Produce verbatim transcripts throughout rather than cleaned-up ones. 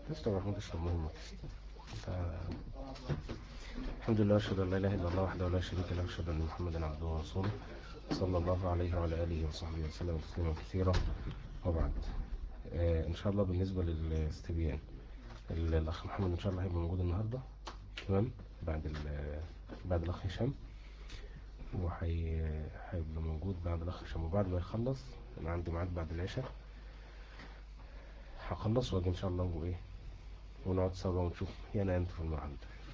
تشرب يا محمود، اشرب مهم. ف... الحمد لله، أشهد أن لا إله إلا الله وحده لا شريك له، أشهد أن محمدا عبده ورسوله صلى الله عليه وعلى آله وصحبه وسلم تسليما كثيرا، وبعد. آه إن شاء الله بالنسبة للاستبيان، ال- الأخ محمد إن شاء الله هيبقى موجود النهاردة، تمام، بعد ال بعد الأخ هشام، وهي هيبقى موجود بعد الأخ هشام، وبعد ما يخلص أنا عندي ميعاد بعد العشاء، هخلص وأجي إن شاء الله وإيه، ونقعد سوا ونشوف يعني أنت في المعهد.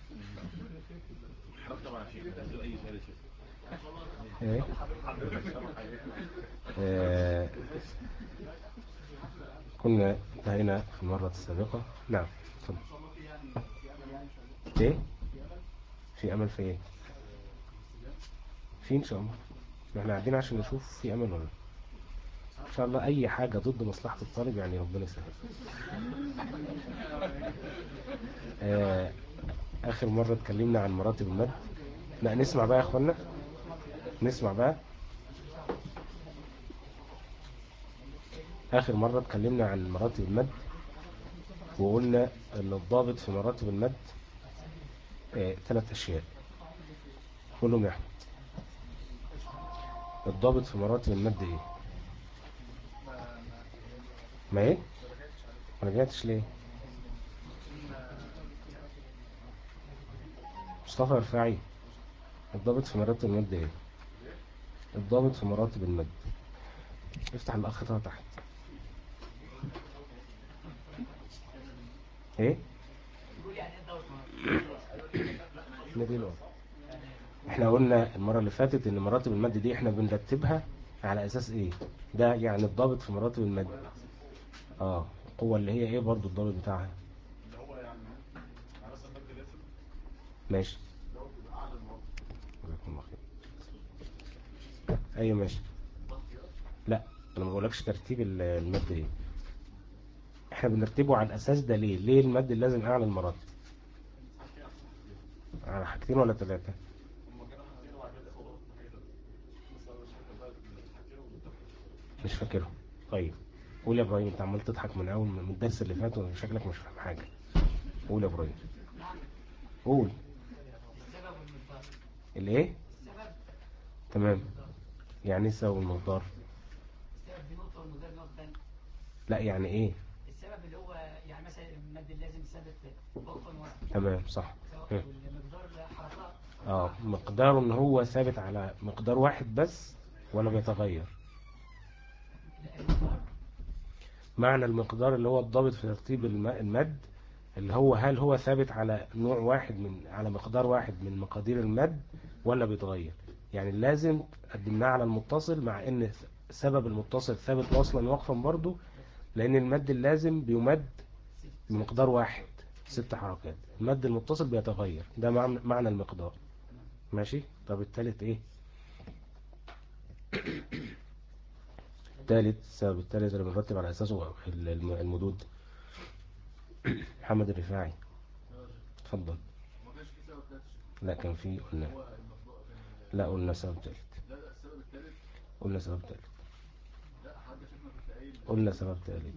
إيه؟ آه، كنا انتهينا في المرة السابقة. نعم، اتفضل. ايه؟ في امل في ايه؟ في ان شاء الله. احنا قاعدين عشان نشوف في امل ولا لا. ان شاء الله اي حاجة ضد مصلحة الطالب يعني ربنا يسهل. آه، اخر مرة اتكلمنا عن مراتب المد. لا نسمع بقى يا اخوانا، نسمع بقى. اخر مرة اتكلمنا عن مراتب المد، وقلنا ان الضابط في مراتب المد آه، ثلاث اشياء. كلهم يا احمد. الضابط في مراتب المد ايه؟ ما ايه؟ ما رجعتش ليه؟ مصطفى رفاعي، الضابط في مراتب المد ايه؟ الضابط في مراتب المد. افتح الاخ طه تحت. ايه؟ نبيله. احنا قلنا المرة اللي فاتت ان مراتب المد دي احنا بنرتبها على اساس ايه؟ ده يعني الضابط في مراتب المد. اه، القوة اللي هي ايه برضو الضابط بتاعها؟ ماشي. جزاكم الله خير. ايوه ماشي. لا، انا ما بقولكش ترتيب ال- المد ايه. احنا بنرتبه على الاساس ده ليه؟ ليه المد لازم اعلى المراتب؟ على حاجتين ولا ثلاثة؟ مش فاكرهم. طيب قول يا ابراهيم، انت عمال تضحك من اول من الدرس اللي فات وشكلك مش فاهم حاجة. قول يا ابراهيم. قول. الايه؟ تمام. يعني ايه السبب والمقدار؟ السبب دي نقطة والمقدار نقطة تانية. لا يعني ايه؟ السبب اللي هو يعني مثلا المد اللازم ثابت وقفا واحد. تمام صح. ها. والمقدار حركات. اه، مقداره ان هو ثابت على مقدار واحد بس ولا بيتغير؟ معنى المقدار اللي هو الضابط في ترتيب الم- المد، اللي هو هل هو ثابت على نوع واحد من على مقدار واحد من مقادير المد ولا بيتغير؟ يعني لازم قدمناه على المتصل، مع ان سبب المتصل ثابت وصلا وقفا برضه، لان المد اللازم بيمد بمقدار واحد ست حركات. المد المتصل بيتغير، ده معنى معنى المقدار. ماشي. طب التالت ايه؟ التالت، السبب التالت اللي بنرتب على اساسه الم- المدود. محمد الرفاعي، اتفضل. لا كان في، قلنا. لا قلنا سبب تالت. قلنا سبب تالت. قلنا سبب تالت.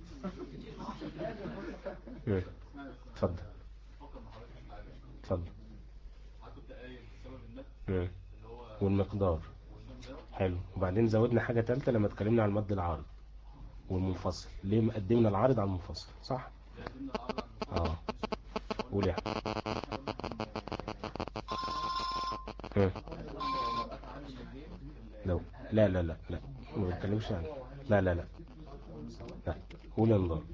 مم. اتفضل. اتفضل. مم. والمقدار. حلو. وبعدين زودنا حاجة تالتة لما اتكلمنا على المد العارض والمنفصل. ليه مقدمنا العارض على المنفصل؟ صح. اه، قول يا أحمد. مم. لو لا لا لا لا، ما بتكلمش عن. لا لا لا لا، قول يا نضال.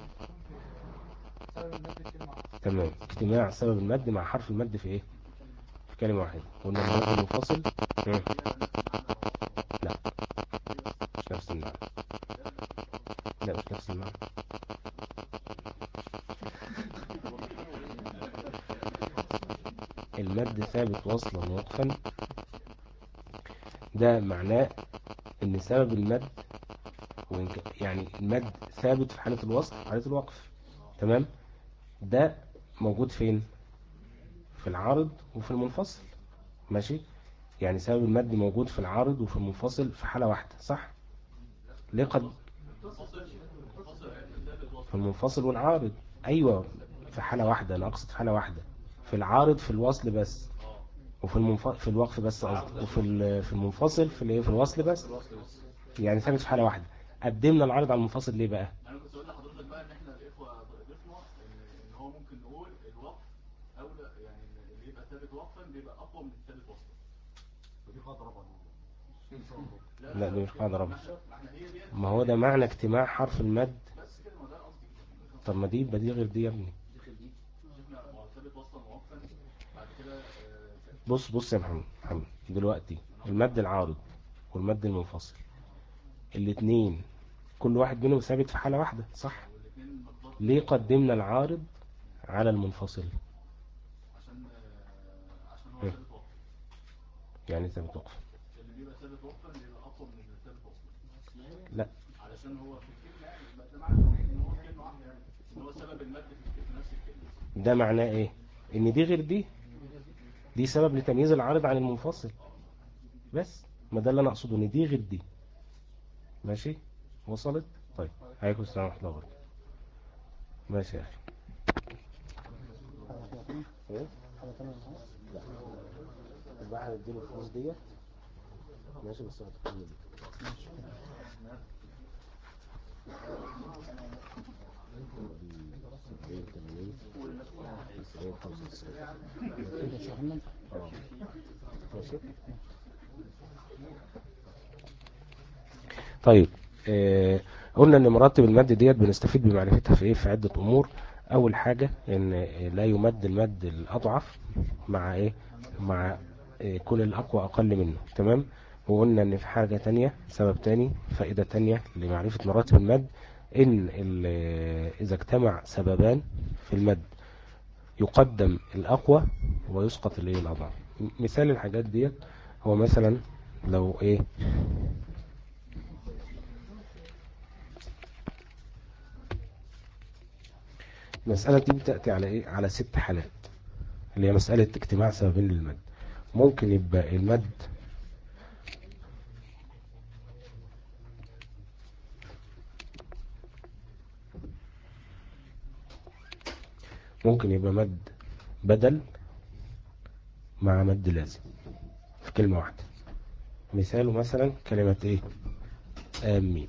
تمام. اجتماع سبب المد مع حرف المد في ايه؟ في كلمة واحدة. قلنا المد المنفصل. مم. لا، مش نفس المعنى. لا مش نفس المعنى. المد ثابت وصلا ووقفا، ده معناه ان سبب المد، وإن ك- يعني المد ثابت في حالة الوصل وحالة الوقف. تمام. ده موجود فين؟ في العارض وفي المنفصل. ماشي. يعني سبب المد موجود في العارض وفي المنفصل في حالة واحدة، صح؟ ليه قد في المنفصل والعارض. ايوه في حالة واحدة، انا اقصد في حالة واحدة، في العارض في الوصل بس، وفي المنف... في الوقف بس قصدي، وفي ال- في المنفصل في الايه في الوصل بس. يعني ثابت في حالة واحدة. قدمنا العارض على المنفصل ليه بقى؟ انا كنت اقول لحضرتك بقى ان احنا الاخوه ضفنا ان ان هو ممكن نقول الوقف اولى، يعني اللي يبقى ثابت وقفا بيبقى اقوى من الثابت وصلا. ودي قاعده رابعه. لا دي مش قاعدة رابعة. ما احنا هي ديت. ما هو ده معنى اجتماع حرف المد. بس كده، ما ده قصدي. طب ما دي يبقى دي غير دي يا ابني. دي شفنا ما هو ثابت وصلا ووقفا. بعد كده آه، بص بص يا محمد محمد دلوقتي المد العارض والمد المنفصل الاثنين كل واحد منهم ثابت في حالة واحدة صح؟ والاثنين مقدار ليه قدمنا العارض على المنفصل؟ عشان آه، عشان هو م. ثابت وقفا. يعني ثابت وقف. اللي بيبقى ثابت وقفا بيبقى اقوى من الثابت وصلا. لا علشان هو في الكلمه، يعني يبقى ده معنى ان هو في كلمه واحده، يعني ان هو سبب المد في في نفس الكلمه. ده معناه ايه؟ ان دي غير دي، دي سبب لتمييز العارض عن المنفصل بس. ما ده اللي انا اقصده، ان دي غير دي. ماشي وصلت؟ طيب عليكم السلام ورحمة الله وبركاته. ماشي يا اخي. ايه؟ لا الواحد اديله الفلوس ديت ماشي، بس هتكمل دي. سبعين تمانين تسعين خمسة وتسعين. اه ماشي. طيب آه قلنا ان مراتب المد ديت بنستفيد بمعرفتها في ايه، في عدة امور. اول حاجة ان لا يمد المد الاضعف مع ايه، مع إيه كل الاقوى اقل منه. تمام. وقلنا ان في حاجة تانية، سبب تاني، فائدة تانية لمعرفة مراتب المد، ان اذا اجتمع سببان في المد يقدم الاقوى ويسقط الايه الاضعف. مثال الحاجات ديت هو مثلا لو ايه، المسألة دي بتأتي على ايه، على ست حالات، اللي هي مسألة اجتماع سببين للمد. ممكن يبقى المد ممكن يبقى مد بدل مع مد لازم في كلمة واحدة. مثاله مثلا كلمة ايه، آمين،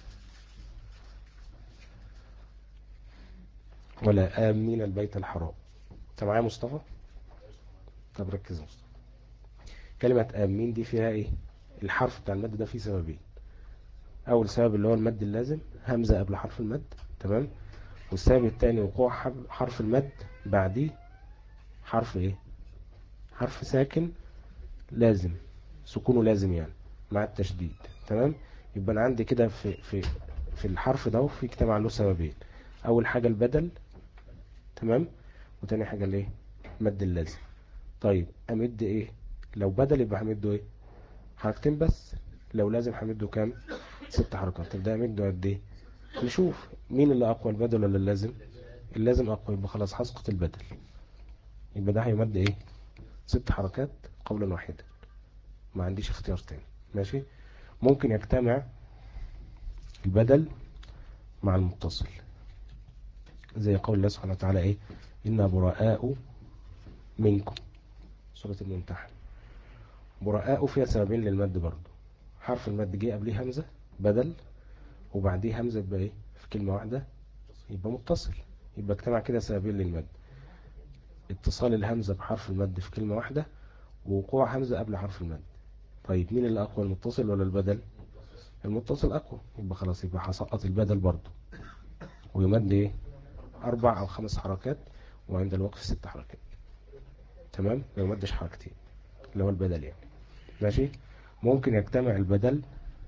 ولا آمين البيت الحرام. انت معايا مصطفى؟ طب ركز يا مصطفى. كلمة آمين دي فيها ايه، الحرف بتاع المد ده فيه سببين. اول سبب اللي هو المد اللازم، همزة قبل حرف المد. تمام. والسبب الثاني وقوع حرف المد بعديه حرف ايه، حرف ساكن لازم، سكونه لازم يعني مع التشديد. تمام. يبقى انا عندي كده في في في الحرف ده في اجتماع له سببين. اول حاجة البدل، تمام، وتاني حاجة الايه، مد اللازم. طيب امد ايه، لو بدل يبقى همده ايه، حركتين بس. لو لازم همده كام، ست حركات. طب ده امده قد ايه، نشوف مين اللي اقوى، البدل ولا اللازم؟ اللازم اقوى، يبقى خلاص هسقط البدل. يبقى ده هيمد ايه، ست حركات قولا واحدا، ما عنديش اختيار تاني. ماشي. ممكن يجتمع البدل مع المتصل، زي قول الله سبحانه وتعالى ايه، إنا براء منكم، سورة الممتحن. براء فيها سببين للمد برضو، حرف المد جه قبليه همزة بدل، وبعديه همزة يبقى ايه في كلمة واحدة، يبقى متصل. يبقى اجتمع كده سببين للمد، اتصال الهمزة بحرف المد في كلمة واحدة، ووقوع همزة قبل حرف المد. طيب مين اللي أقوى، المتصل ولا البدل؟ المتصل أقوى، يبقى خلاص يبقى هسقط البدل برضو، ويمد ايه، أربع أو خمس حركات، وعند الوقف ست حركات. تمام. ما يمدش حركتين اللي هو البدل يعني. ماشي. ممكن يجتمع البدل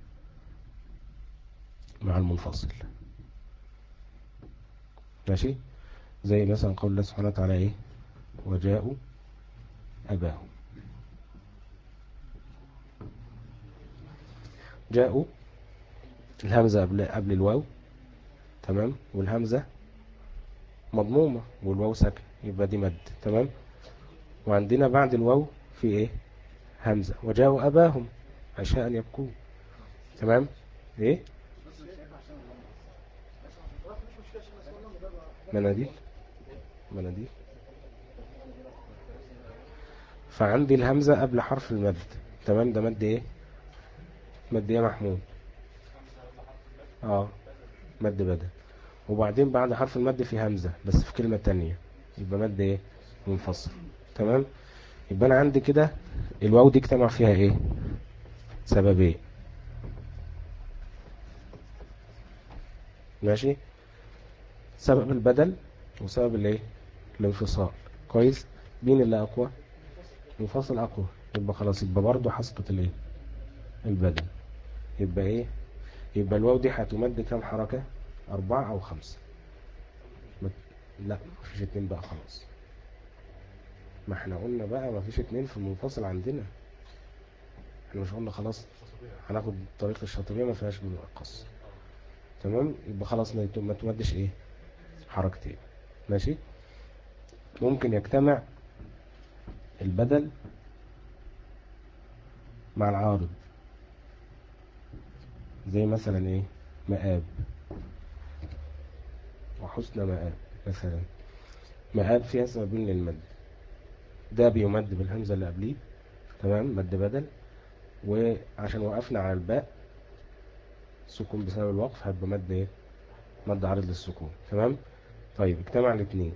مع المنفصل. ماشي. زي مثلا قول الله سبحانه وتعالى ايه، وجاءوا أباهم. جاءوا الهمزة قبل قبل الواو، تمام، والهمزة مضمومة والواو ساكن، يبقى دي مد. تمام. وعندنا بعد الواو في ايه، همزة، وجاءوا أباهم عشاء يبكون. تمام. ايه مناديل مناديل فعندي الهمزة قبل حرف المد. تمام، ده مد ايه؟ مد ايه يا محمود؟ اه مد بدل. وبعدين بعد حرف المد في همزة بس في كلمة تانية، يبقى مد ايه؟ منفصل. تمام، يبقى انا عندي كده الواو دي اجتمع فيها ايه؟ سببين. ماشي، سبب البدل وسبب الايه؟ الانفصال. كويس، مين اللي اقوى؟ منفصل اقوى، يبقى خلاص يبقى برضه حسبة الايه؟ البدل. يبقى ايه؟ يبقى الواو دي هتمد كام حركة؟ اربعة او خمسة. مت... لا مفيش اتنين بقى خلاص. ما احنا قلنا بقى مفيش اتنين في المنفصل عندنا. احنا مش قلنا خلاص هناخد طريق الشاطبية ما فيهاش منقص. تمام، يبقى خلاص ما يت- ما تمدش ايه؟ حركتين. ماشي، ممكن يجتمع البدل مع العارض، زي مثلا ايه؟ مآب وحسن مآب مثلا. مآب فيها سببين للمد، ده بيمد بالهمزة اللي قبليه، تمام، مد بدل. وعشان وقفنا على الباء سكون بسبب الوقف هيبقى مد ايه؟ مد عارض للسكون. تمام، طيب اجتمع الاثنين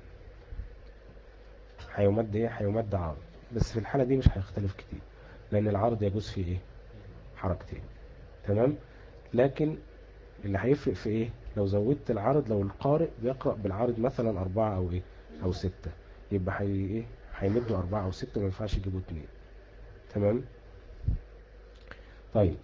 هيمد ايه؟ هيمد عارض. بس في الحالة دي مش هيختلف كتير، لان العرض يجوز فيه ايه؟ حركتين. تمام، لكن اللي هيفرق في ايه؟ لو زودت العرض، لو القارئ بيقرأ بالعرض مثلا اربعة او ايه؟ او ستة، يبقى هي ايه؟ هيمدوا اربعة او ستة، ما ينفعش يجيبوا اتنين. تمام، طيب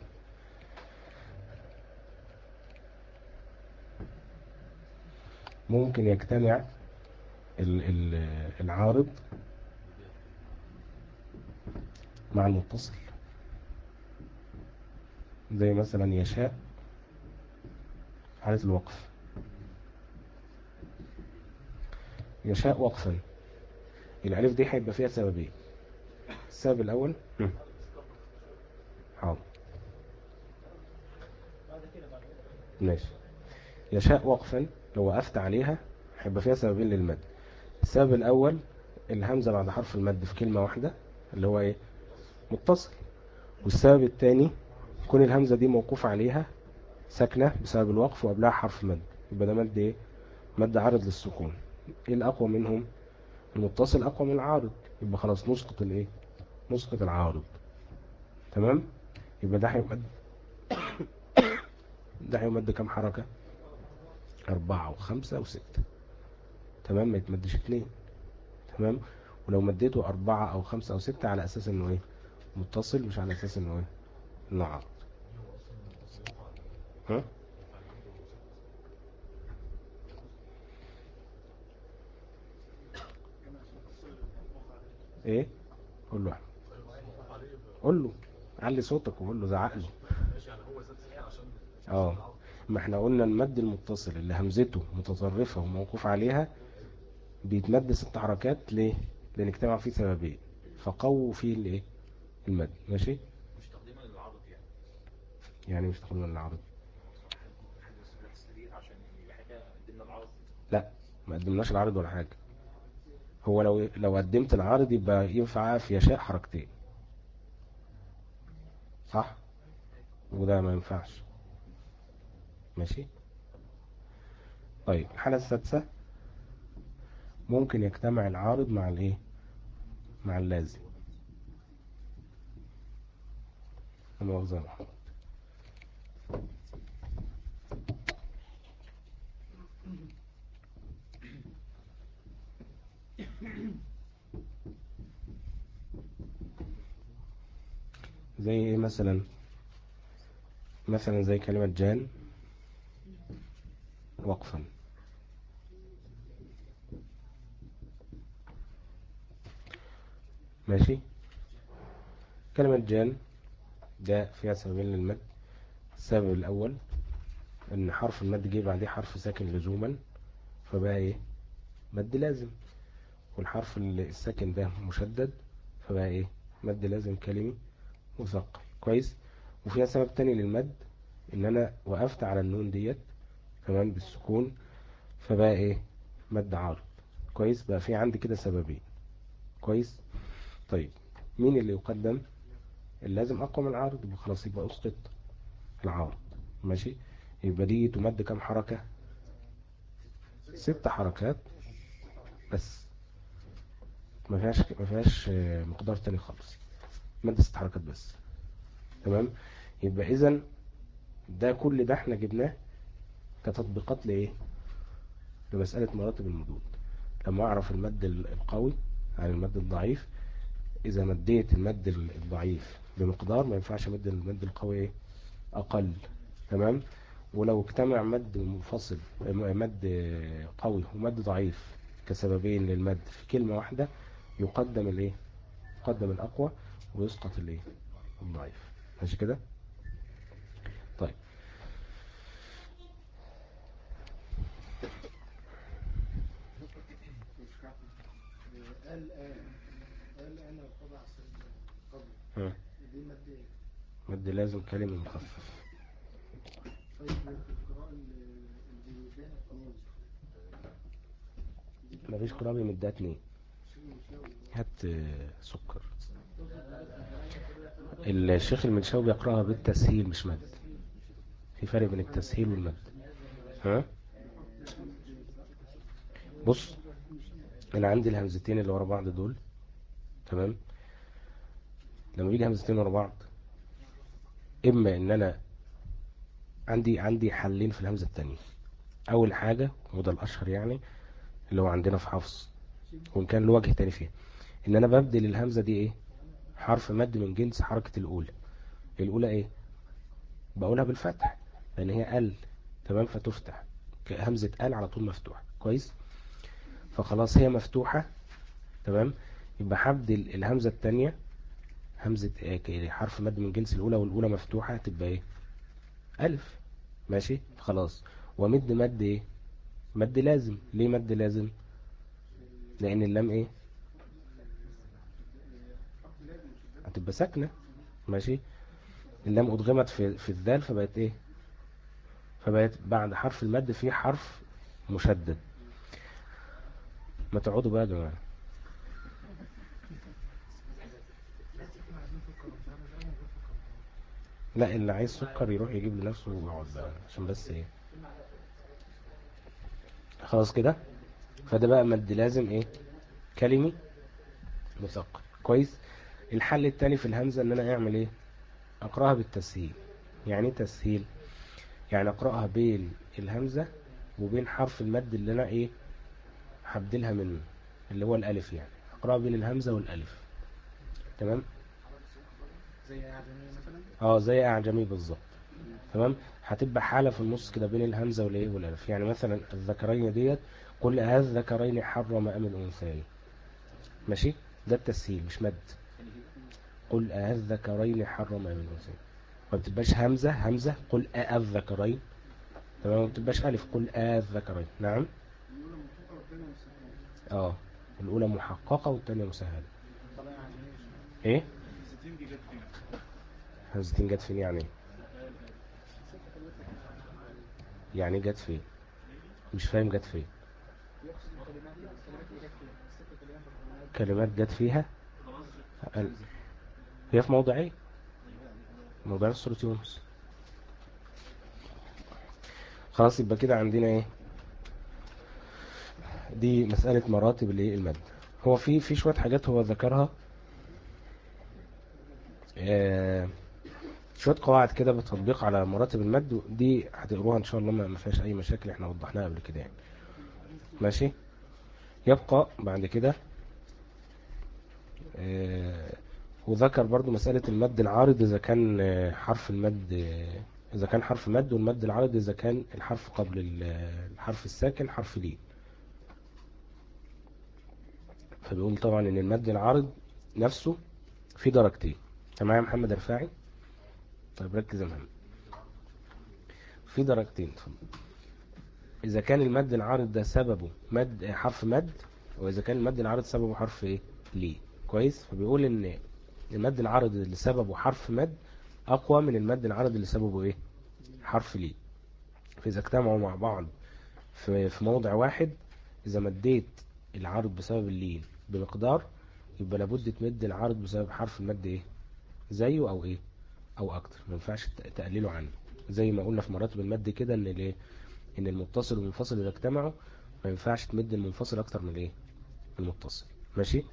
ممكن يجتمع ال ال العارض مع المتصل، زي مثلا يشاء حالة الوقف. يشاء وقفا، الالف دي هيبقى فيها سببين. السبب الاول هم، حاضر ماشي. يشاء وقفا لو وقفت عليها هيبقى فيها سببين للمد. السبب الاول الهمزة بعد حرف المد في كلمة واحدة اللي هو ايه؟ متصل. والسبب الثاني كون الهمزة دي موقوف عليها ساكنة بسبب الوقف وقبلها حرف مد، يبقى ده مد ايه؟ مد عارض للسكون. ايه الاقوى منهم؟ المتصل اقوى من العارض، يبقى خلاص نسقط الايه؟ نسقط العارض. تمام، يبقى ده هيمد ده هيمد كام حركة؟ اربعة وخمسة وستة. تمام، ما يتمدش اتنين. تمام، ولو مديته اربعة او خمسة او ستة على اساس انه ايه؟ متصل، مش على اساس انه ايه؟ انه عارض. ها؟ ايه؟ قول له أحمد. قول له، علي صوتك وقول له، زعق له. ماشي، يعني هو زاد ستة عشان اه، ما احنا قلنا المد المتصل اللي همزته متطرفة وموقوف عليها بيتمد ست حركات. ليه؟ لان اجتمع فيه سببين فقووا فيه الايه؟ المد. ماشي، مش تقديما للعرض يعني. يعني مش تاخدوا من العرض. التسديد عشان يبقى احنا قدمنا العرض. لا، ما قدمناش العرض ولا حاجة. هو لو لو قدمت العرض يبقى ينفع في يشاء حركتين، صح؟ وده ما ينفعش. ماشي، طيب الحالة السادسة ممكن يجتمع العارض مع الايه؟ مع اللازم. انا مؤاخذة يا محمد. زي ايه مثلا؟ مثلا زي كلمة جان وقفا. ماشي، كلمة جان ده فيها سببين للمد. السبب الأول إن حرف المد جه بعديه حرف ساكن لزوما، فبقى إيه؟ مد لازم. والحرف الساكن ده مشدد، فبقى إيه؟ مد لازم كلمي مثقل. كويس. وفيها سبب تاني للمد، إن أنا وقفت على النون ديت، تمام، بالسكون، فبقى إيه؟ مد عارض. كويس، بقى في عندي كده سببين. كويس. طيب مين اللي يقدم؟ اللازم اقوى من العارض، يبقى خلاص يبقى اسقط العارض. ماشي. يبقى دي تمد كام حركة؟ ست حركات بس، ما فيهاش ما فيهاش آه، مقدار تاني خالص، مد ست حركات بس. تمام. يبقى اذا ده كل ده احنا جبناه كتطبيقات لايه؟ لمسألة مراتب المدود. لما اعرف المد القوي عن المد الضعيف، اذا مديت المد الضعيف بمقدار ما ينفعش مد المد القوي ايه؟ اقل. تمام. ولو اجتمع مد منفصل، مد قوي ومد ضعيف كسببين للمد في كلمة واحدة، يقدم الايه؟ يقدم الاقوى ويسقط الايه؟ الضعيف. ماشي كده. طيب قال آن قال آن القضاء قبل ها. دي مد ايه؟ مد لازم كلمة مخفف. طيب في القراءة اللي اللي بين اتنين مفيش قرابة من ده اتنين. شيء مشاوي هات آه، سكر. الشيخ المنشاوي بيقرأها بالتسهيل مش مد. في فرق بين التسهيل والمد. ها. بص، انا عندي الهمزتين اللي ورا بعض دول. تمام. لما بيجي همزتين ورا بعض، اما ان انا عندي عندي حلين في الهمزة التانية. اول حاجة وده الاشهر يعني، اللي هو عندنا في حفص، وان كان له وجه تاني فيها، ان انا ببدل الهمزة دي ايه؟ حرف مد من جنس حركة الاولى. الاولى ايه؟ بقولها بالفتح لان هي ال. تمام. فتفتح همزة ال على طول مفتوحة. كويس. فخلاص هي مفتوحة. تمام. يبقى هبدل الهمزة التانية، همزة إيه؟ حرف مد من جنس الاولى، والاولى مفتوحة تبقى ايه؟ الف. ماشي. خلاص. ومد مد ايه؟ مد لازم. ليه مد لازم؟ لان اللام ايه؟ هتبقى ساكنة. ماشي. اللام ادغمت في في الذال فبقت ايه؟ فبقت بعد حرف المد في حرف مشدد. ما تقعدوا بقى يا جماعة. لا، اللي عايز سكر يروح يجيب لنفسه ويقعد بقى عشان بس ايه. خلاص كده. فده بقى مد لازم ايه؟ كلمي مثقل. كويس. الحل التاني في الهمزة ان انا اعمل ايه؟ اقراها بالتسهيل. يعني ايه تسهيل؟ يعني اقراها بين الهمزة وبين حرف المد اللي انا ايه؟ هبدلها منه، اللي هو الالف. يعني اقراها بين الهمزة والالف. تمام. زي أعجمية مثلا. اه زي اعجمي بالظبط. تمام. هتبقى حالة في النص كده بين الهمزة والايه والالف. يعني مثلا الذكرين ديت، قل أذكرين حرم أم الأنثيين. ماشي. ده التسهيل مش مد. قل أذكرين حرم أم الأنثيين. ما بتبقاش همزة همزة قل أذكرين. تمام. ما بتبقاش ألف قل أذكرين. نعم. الأولى منطوقة والثانية مسهلة. اه الأولى محققة والثانية مسهلة. طب أعجمية ايه؟ الستين دي جت فين؟ همزتين جت فين يعني؟ الآل آل ست كلمات لكن يعني جت فين؟ مش فاهم جت فين. يقصد الكلمات يعني الكلمات اللي جت فيها ست كلمات الكلمات كلمات جت فيها. خلاص ال- هي في موضع ايه؟ موضع سورة يونس. خلاص يبقى كده عندنا ايه؟ دي مسألة مراتب الايه المد. هو في في شوية حاجات هو ذكرها، آه شوية قواعد كده بتطبيق على مراتب المد. دي هتقروها ان شاء الله، ما ما فيهاش اي مشاكل، احنا وضحناها قبل كده يعني. ماشي. يبقى بعد كده آه وذكر برضو مسألة المد العارض إذا كان آه، حرف المد آه، إذا كان حرف مد، والمد العارض إذا كان الحرف قبل ال- الحرف الساكن حرف لين. فبيقول طبعا إن المد العارض نفسه في درجتين. تمام يا محمد رفاعي؟ طيب ركز يا محمد. في درجتين. اتفضل. إذا كان المد العارض ده سببه مد آه، حرف مد، وإذا كان المد العارض سببه حرف إيه؟ لين. كويس. فبيقول إن المد العارض اللي سببه حرف مد أقوى من المد العارض اللي سببه إيه؟ حرف لين. فإذا اجتمعوا مع بعض في في موضع واحد، إذا مديت العارض بسبب اللين بمقدار، يبقى لابد تمد العارض بسبب حرف المد إيه زيه أو إيه أو أكتر، ما ينفعش تقلله عنه. زي ما قلنا في مراتب المد كده إن الإيه إن المتصل والمنفصل إذا اجتمعوا ما ينفعش تمد المنفصل أكتر من الإيه المتصل. ماشي.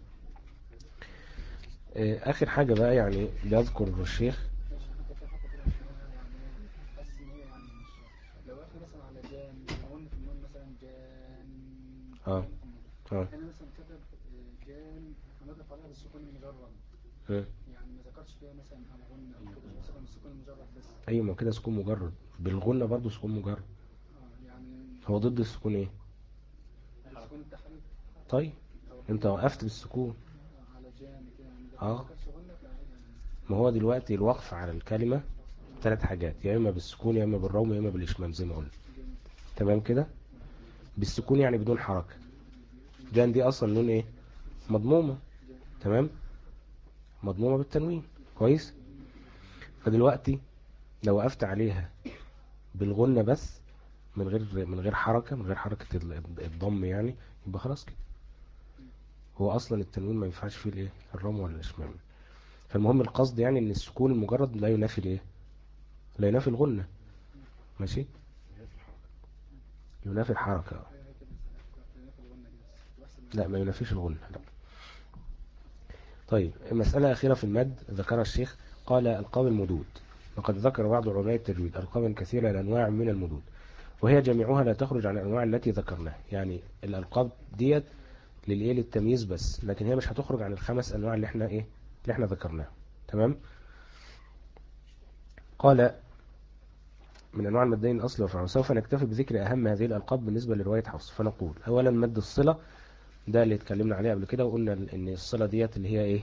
آه، آخر حاجة بقى يعني بيذكر الشيخ. ماشي حتى في حتى كده مش مهم يعني ايه، حاسس ان هي يعني مش، لو احنا مثلا على جان قلنا في النون مثلا جان اه قلنا في النون، اه هنا مثلا كتب آه، جان هنضرب عليها بالسكون المجرد، آه. يعني ما ذكرش فيها مثلا أم غنة أو كده، مثلا السكون المجرد بس. أيوة ما كده سكون مجرد، بالغنة برضو سكون مجرد. اه يعني هو ضد السكون إيه؟ السكون التحريك. طيب أو انت وقفت بالسكون. آه، على جان كده يعني ده ما اه ذكرش غنة فيعني. ما هو دلوقتي الوقف على الكلمة ثلاث حاجات، يا إما بالسكون يا إما بالروم يا إما بالإشمام زي ما قلنا. جميل. تمام كده. بالسكون يعني بدون حركة. جان دي أصلا نون إيه مضمومة. جان. تمام مضمومة بالتنوين. كويس. فدلوقتي لو وقفت عليها بالغنة بس من غير من غير حركة من غير حركة ال- الضم يعني، يبقى خلاص كده. هو أصلا التنوين ما ينفعش فيه الإيه الروم ولا الإشمام. فالمهم القصد يعني إن السكون المجرد لا ينافي الإيه لا ينافي الغنة. ماشي. ينافي الحركة. أيوة هي كده في الغنة دي بس بحسب إن لا ما ينافيش الغنة لا. طيب مسألة أخيرة في المد ذكرها الشيخ. قال ألقاب المدود. وقد ذكر بعض علماء التجويد ألقابا كثيرة لأنواع من المدود، وهي جميعها لا تخرج عن الأنواع التي ذكرناها. يعني الألقاب ديت للإيه للتمييز بس، لكن هي مش هتخرج عن الخمس أنواع اللي احنا إيه اللي احنا ذكرناها. تمام. قال من أنواع المدين الأصل والفرع. سوف نكتفي بذكر أهم هذه الألقاب بالنسبة لرواية حفص. فنقول أولا مد الصلة، ده اللي اتكلمنا عليه قبل كده وقلنا إن الصلة ديت اللي هي إيه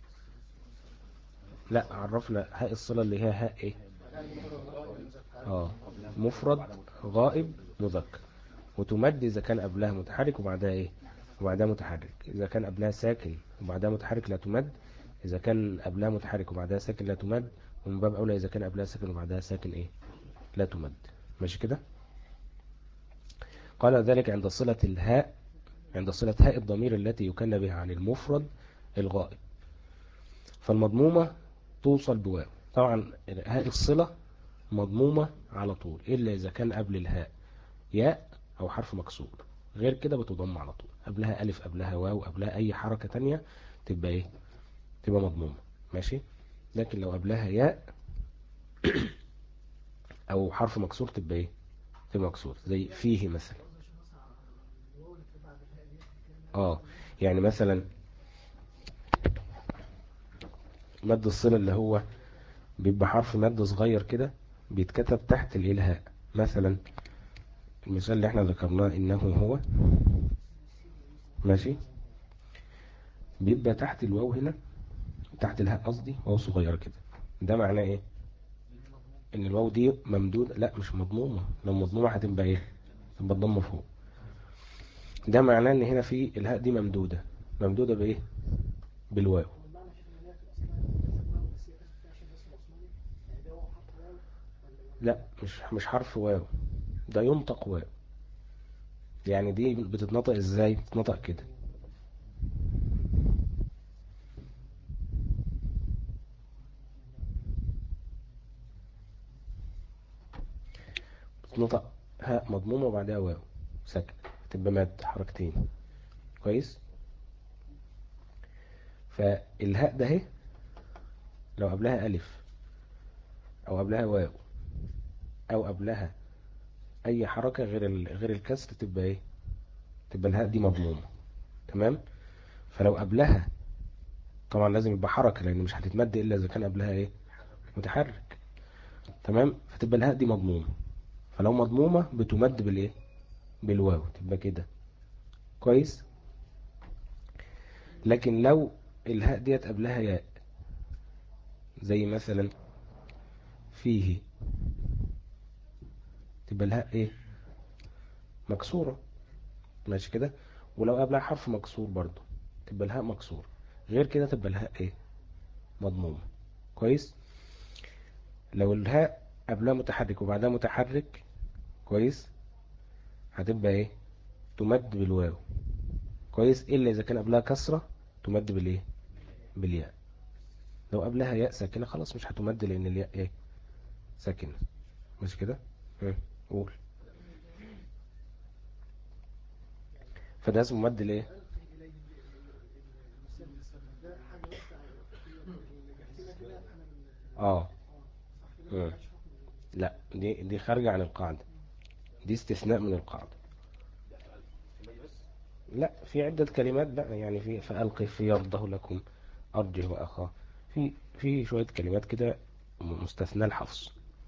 لا عرفنا هاء الصلة اللي هي هاء إيه اه مفرد غائب مذكر، وتمد إذا كان قبلها متحرك وبعدها إيه وبعدها متحرك. إذا كان قبلها ساكن وبعدها متحرك لا تمد، إذا كان قبلها متحرك وبعدها ساكن لا تمد، ومن باب أولى إذا كان قبلها ساكن وبعدها ساكن إيه لا تمد. ماشي كده. قال ذلك عند صلة الهاء عند صلة هاء الضمير التي يكن بها عن المفرد الغائب، فالمضمومة توصل بواو. طبعا هاء الصلة مضمومة على طول إلا إذا كان قبل الهاء ياء أو حرف مكسور، غير كده بتضم على طول. قبلها ألف قبلها واو قبلها أي حركة تانية تبقى إيه تبقى مضمومة. ماشي. لكن لو قبلها ياء أو حرف مكسور تبقى إيه تبقى مكسور زي فيه مثلا. آه يعني مثلا مد الصلة اللي هو بيبقى حرف مد صغير كده بيتكتب تحت الإلهاء. مثلا المثال اللي احنا ذكرناه إنه هو ماشي، بيبقى تحت الواو هنا تحت الهاء قصدي واو صغير كده. ده معناه ايه ان الواو دي ممدودة لا مش مضمومة، لو مضمومة هتبقى ايه تبقى الضمة فوق. ده معناه ان هنا في الهاء دي ممدودة ممدودة بايه بالواو. لا مش مش حرف واو، ده ينطق واو. يعني دي بتتنطق ازاي بتتنطق كده بتتنطق هاء مضمومة وبعدها واو ساكن تبقى ماد حركتين. كويس. فالهاء ده اهي لو قبلها ألف أو قبلها واو أو قبلها أي حركة غير ال... غير الكسر تبقى إيه تبقى الهاء دي مضمومة. تمام. فلو قبلها طبعا لازم يبقى حركة لأن مش هتتمد إلا إذا كان قبلها إيه متحرك. تمام. فتبقى الهاء دي مضمومة، فلو مضمومة بتمد بالإيه بالواو تبقى كده. كويس. لكن لو الهاء ديت قبلها ياء زي مثلا فيه تبقى الهاء إيه مكسورة. ماشي كده. ولو قبلها حرف مكسور برضو تبقى الهاء مكسور، غير كده تبقى الهاء ايه مضمومة. كويس. لو الهاء قبلها متحرك وبعدها متحرك كويس هتبقى ايه تمد بالواو. كويس. إلا إذا كان قبلها كسرة تمد بالإيه؟ بالياء. لو قبلها ياء ساكنة خلاص مش هتمد لأن الياء إيه؟ ساكنة. مش كده؟ ها، قول. فده اسمه مد الإيه؟ آه. مم. لا، دي دي خارجة عن القاعدة، دي استثناء من القاعدة. لا، في عدة كلمات بقى، يعني في فألقي في يرضه لكم أرجه وأخاه، في في شوية كلمات كده مستثنى الحفظ.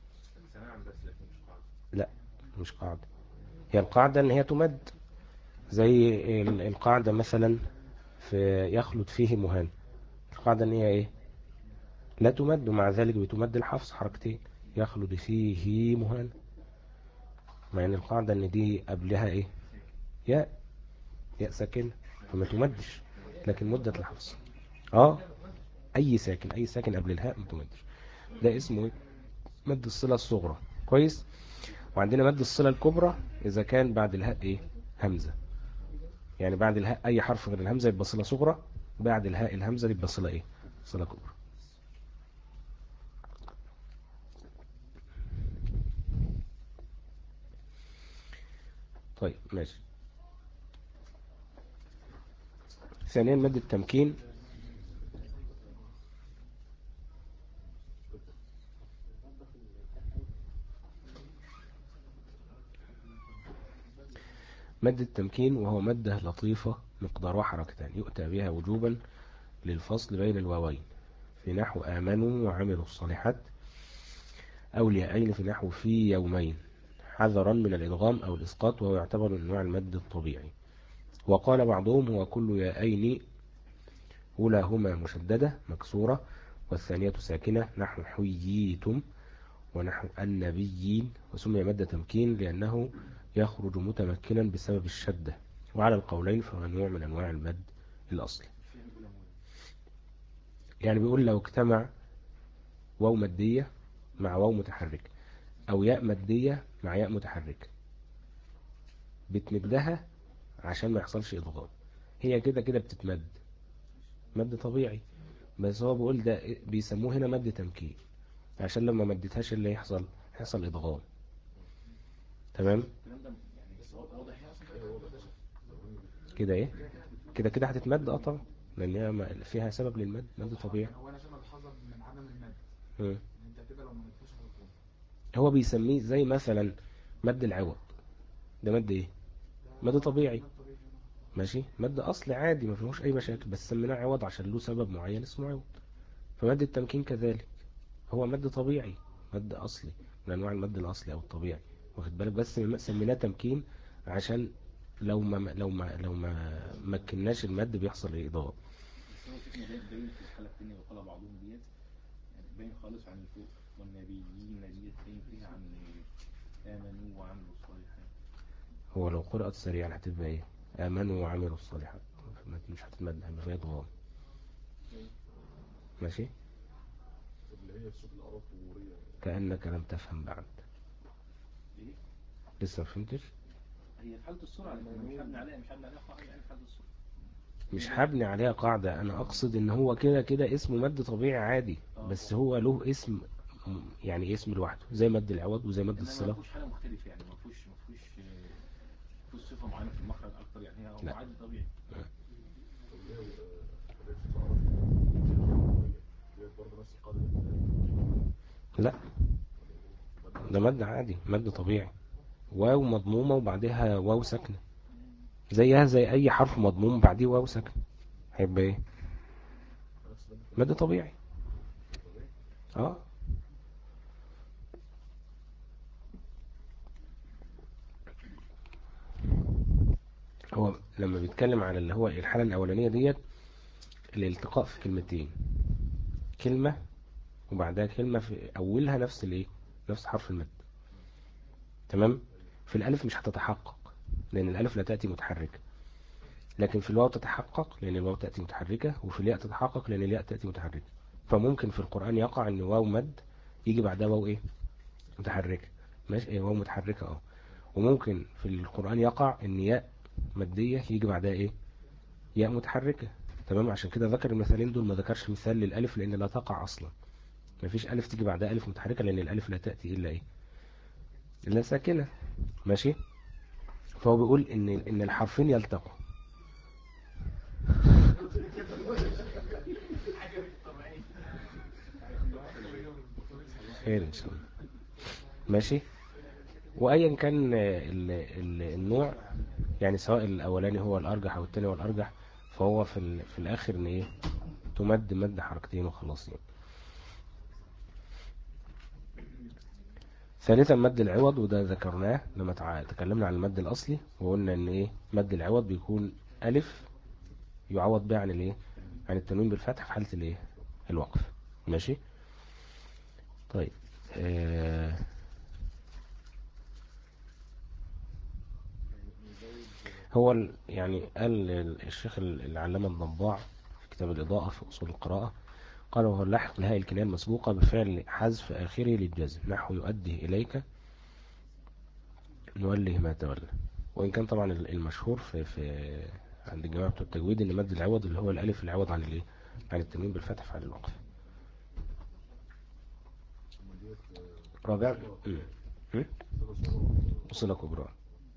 لا مش قاعدة، هي القاعدة ان هي تمد، زي ال- القاعدة مثلا في يخلد فيه مهان، القاعدة ان هي ايه؟ لا تمد، ومع ذلك بتمد الحفظ حركتين، يخلد فيه مهان، مع ان القاعدة ان دي قبلها ايه؟ ياء، ياء ساكن، فما تمدش، لكن مدت الحفظ. اه، اي ساكن، اي ساكن قبل الهاء ما تمدش، ده اسمه إيه؟ مد الصلة الصغرى. كويس. وعندنا مد الصلة الكبرى اذا كان بعد الهاء ايه؟ همزة. يعني بعد الهاء اي حرف غير الهمزة يبقى صلة صغرى، بعد الهاء الهمزة يبقى صلة ايه؟ صلة كبرى. طيب ماشي. ثانيا مد التمكين. مد التمكين وهو مدة لطيفة مقدارها حركتان يؤتى بها وجوبا للفصل بين الواوين، في نحو آمنوا وعملوا الصالحات، أو الياءين في نحو في يومين، حذرا من الإدغام أو الإسقاط، وهو يعتبر من أنواع المد الطبيعي. وقال بعضهم هو كل ياءين أولاهما مشددة مكسورة والثانية ساكنة، نحو حييتم ونحو النبيين، وسمي مد تمكين لأنه يخرج متمكنا بسبب الشدة. وعلى القولين فهو نوع من أنواع المد الأصلي. يعني بيقول لو اجتمع واو مادية مع واو متحرك، أو ياء مادية مع ياء متحرك، بتمدها عشان ما يحصلش إضغام. هي كده كده بتتمد مد طبيعي، بس هو بيقول ده بيسموه هنا مد تمكين، عشان لما مدتهاش اللي يحصل يحصل إضغام. تمام كده ايه؟ كده كده هتتمد اه طبعا، لان هي ما- فيها سبب للمد، مد طبيعي. هو انا عشان الحذر من عدم المد، مم. انت كده لو ما مدتوش هتضرب. هو بيسميه زي مثلا مد العوض، ده مد ايه؟ مد طبيعي. ماشي، مد اصلي عادي ما فيهوش اي مشاكل، بس سميناه عوض عشان له سبب معين اسمه عوض. فمد التمكين كذلك هو مد طبيعي، مد اصلي من انواع المد الاصلي او الطبيعي، واخد بالك؟ بس سميناه تمكين عشان لو ما لو ما لو ما مكناش المد بيحصل ايه؟ اضافه. بس هو شيخنا باين باين في الحالة التانية وقال بعضهم ديت، يعني باين خالص عن الفوق، والنبيين ديت باين فيها عن آمنوا وعملوا الصالحات. هو لو قرأت سريعا هتبقى ايه؟ آمنوا وعملوا الصالحات، مش هتتمد، هيبقى فيها ضغام. ماشي. اللي هي في سوق الأعراف ومورية. كأنك لم تفهم بعد. ايه؟ لسه ما فهمتش؟ هي في حالة السرعة، لكن مش هبني عليها مش هبني عليها قاعدة يعني في حالة السرعة. مش هبني عليها قاعدة، انا اقصد ان هو كده كده اسمه مد طبيعي عادي، بس هو له اسم، يعني اسم لوحده زي مد العوض وزي مد انما ما الصلة. فيهوش حالة مختلفة، يعني ما فيهوش ما فيهوش آه، ما فيهوش صفة معينة في المخرج اكتر، يعني هي هو لا. عادي طبيعي. اللي هي اللي هي في سوق الأعراف ومورية ديت برضه نفس القاعدة اللي لا، ده مد عادي، مد طبيعي، واو مضمومة وبعدها واو ساكنة، زيها زي اي حرف مضموم بعديه واو ساكنة، هيبقى ايه؟ مد طبيعي. اه. هو لما بيتكلم على اللي هو الحالة الأولانية ديت، الالتقاء في كلمتين، كلمة وبعدها كلمة في أولها نفس الايه؟ نفس حرف المد. تمام. في الألف مش هتتحقق لأن الألف لا تأتي متحركة، لكن في الواو تتحقق لأن الواو تأتي متحركة، وفي الياء تتحقق لأن الياء تأتي متحركة. فممكن في القرآن يقع أن واو مد يجي بعدها واو إيه؟ متحركة. ماشي، إيه واو متحركة اه. وممكن في القرآن يقع أن ياء مادية يجي بعدها ايه ياء متحركة. تمام، عشان كده ذكر المثالين دول، ما ذكرش مثال للألف لأن لا تقع أصلا. مفيش ألف تيجي بعدها ألف متحركة، لأن الألف لا تأتي إلا ايه إلا ساكنة. ماشي. فهو بيقول إن إن الحرفين يلتقوا. خير إن شاء الله. ماشي. وأيا كان ال ال النوع، يعني سواء الأولاني هو الأرجح أو التاني هو الأرجح، فهو في ال في الآخر إن إيه تمد مد حركتين وخلاص يعني. ثالثا مد العوض، وده ذكرناه لما تع- تكلمنا عن المد الأصلي، وقلنا إن إيه مد العوض بيكون ألف يعوض بها عن الإيه عن التنوين بالفتح في حالة الإيه الوقف. ماشي. طيب آه هو ال- يعني قال الشيخ العلامة الضباع في كتاب الإضاءة في أصول القراءة، قال وهو اللاحق لهاء الكناية المسبوقة بفعل حذف آخره للجزم، نحو يؤدي إليك نوله ما تولى. وإن كان طبعا المشهور في, في عند الجماعة بتوع التجويد إن مد العوض اللي هو الألف العوض عن الإيه عن التنوين بالفتح في حال الوقف. رابع وصلة كبرى.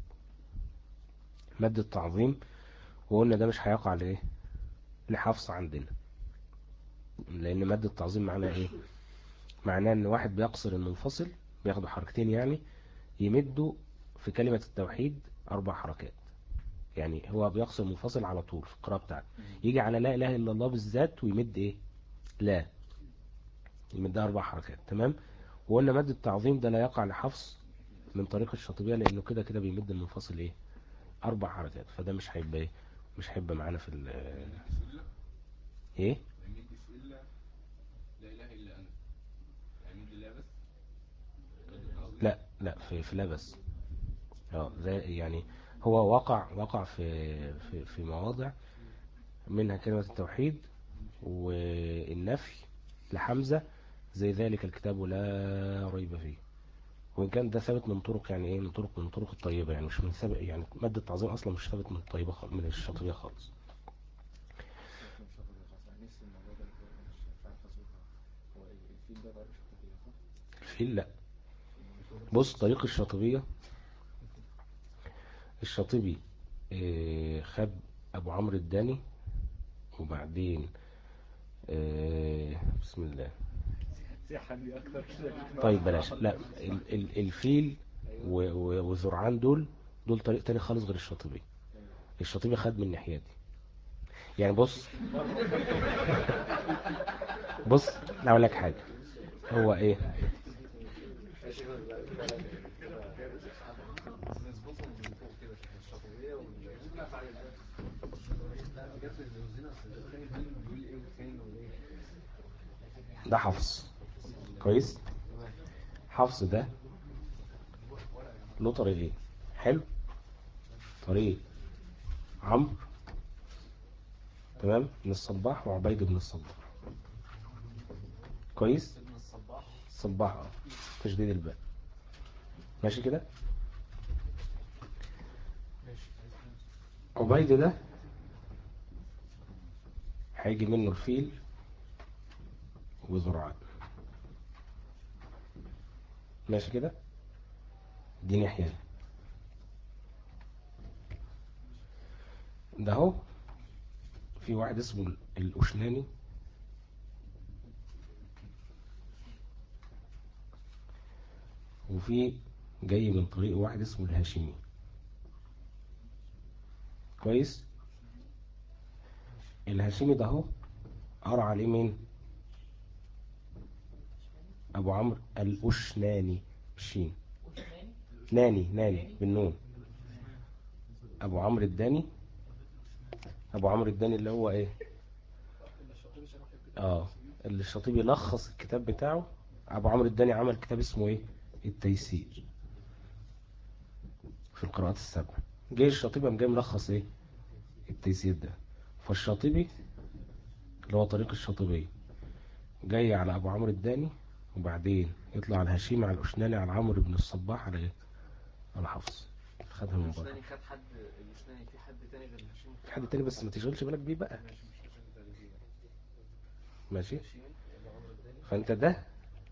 مد التعظيم، وقلنا ده مش هيقع لإيه لحفص عندنا، لأن مد التعظيم معناه إيه معناه إن واحد بيقصر المنفصل، بياخدوا حركتين يعني يمدوا في كلمة التوحيد أربع حركات. يعني هو بيقصر منفصل على طول في القراءة بتاعته، يجي على لا إله إلا الله بالذات ويمد إيه لا يمدها أربع حركات. تمام. وقلنا مد التعظيم ده لا يقع لحفص من طريق الشاطبية، لأنه كده كده بيمد المنفصل إيه أربع حركات، فده مش هيبقى إيه مش هيبقى معانا في ال إيه لا لا في في لا بس اه زي يعني هو وقع وقع في في في مواضع منها كلمة التوحيد والنفي لحمزة، زي ذلك الكتاب لا ريب فيه. وإن كان ده ثابت من طرق يعني إيه من طرق من طرق الطيبة، يعني مش من ثابت، يعني مد التعظيم أصلا مش ثابت من الطيبة خ- من الشاطبية خالص. الفيل لا. بص طريق الشاطبية، الشاطبي آه، خد أبو عمرو الداني، وبعدين آه، بسم الله. طيب بلاش لا ال- ال- الفيل و- و- وذرعان دول دول طريق تاني خالص غير الشاطبي. الشاطبي خد من ناحيتي يعني. بص بص لا اقول لك حاجه. هو ايه ده حفص كويس. حفص ده له طريقين حلو. طريق عمرو تمام بن الصباح وعبيد بن الصباح كويس. الصباح اه تشديد الباء. ماشي كده. عبيد ده هيجي منه الفيل وذرعان. ماشي كده. دي ناحية. ده اهو في واحد اسمه الأشناني، وفي جاي من طريق واحد اسمه الهاشمي كويس. الهاشمي ده اهو قرأ عليه مين ابو عمرو الأشناني بالشين، ناني ناني بالنون. ابو عمرو الداني، ابو عمرو الداني اللي هو ايه اه اللي الشاطبي لخص الكتاب بتاعه. ابو عمرو الداني عمل كتاب اسمه ايه التيسير في القراءات السبع. جاي الشاطبي قام جاي ملخص ايه التيسير ده. فالشاطبي اللي هو طريق الشاطبية جاي على ابو عمرو الداني، وبعدين يطلع على هشيم على الأشناني على عمرو بن الصباح على ايه على حفص. خدها من بره. الثاني خد حد الثاني في حد تاني غير هشام؟ في حد تاني بس ما تشغلش بالك بيه بقى. ماشي. فانت ده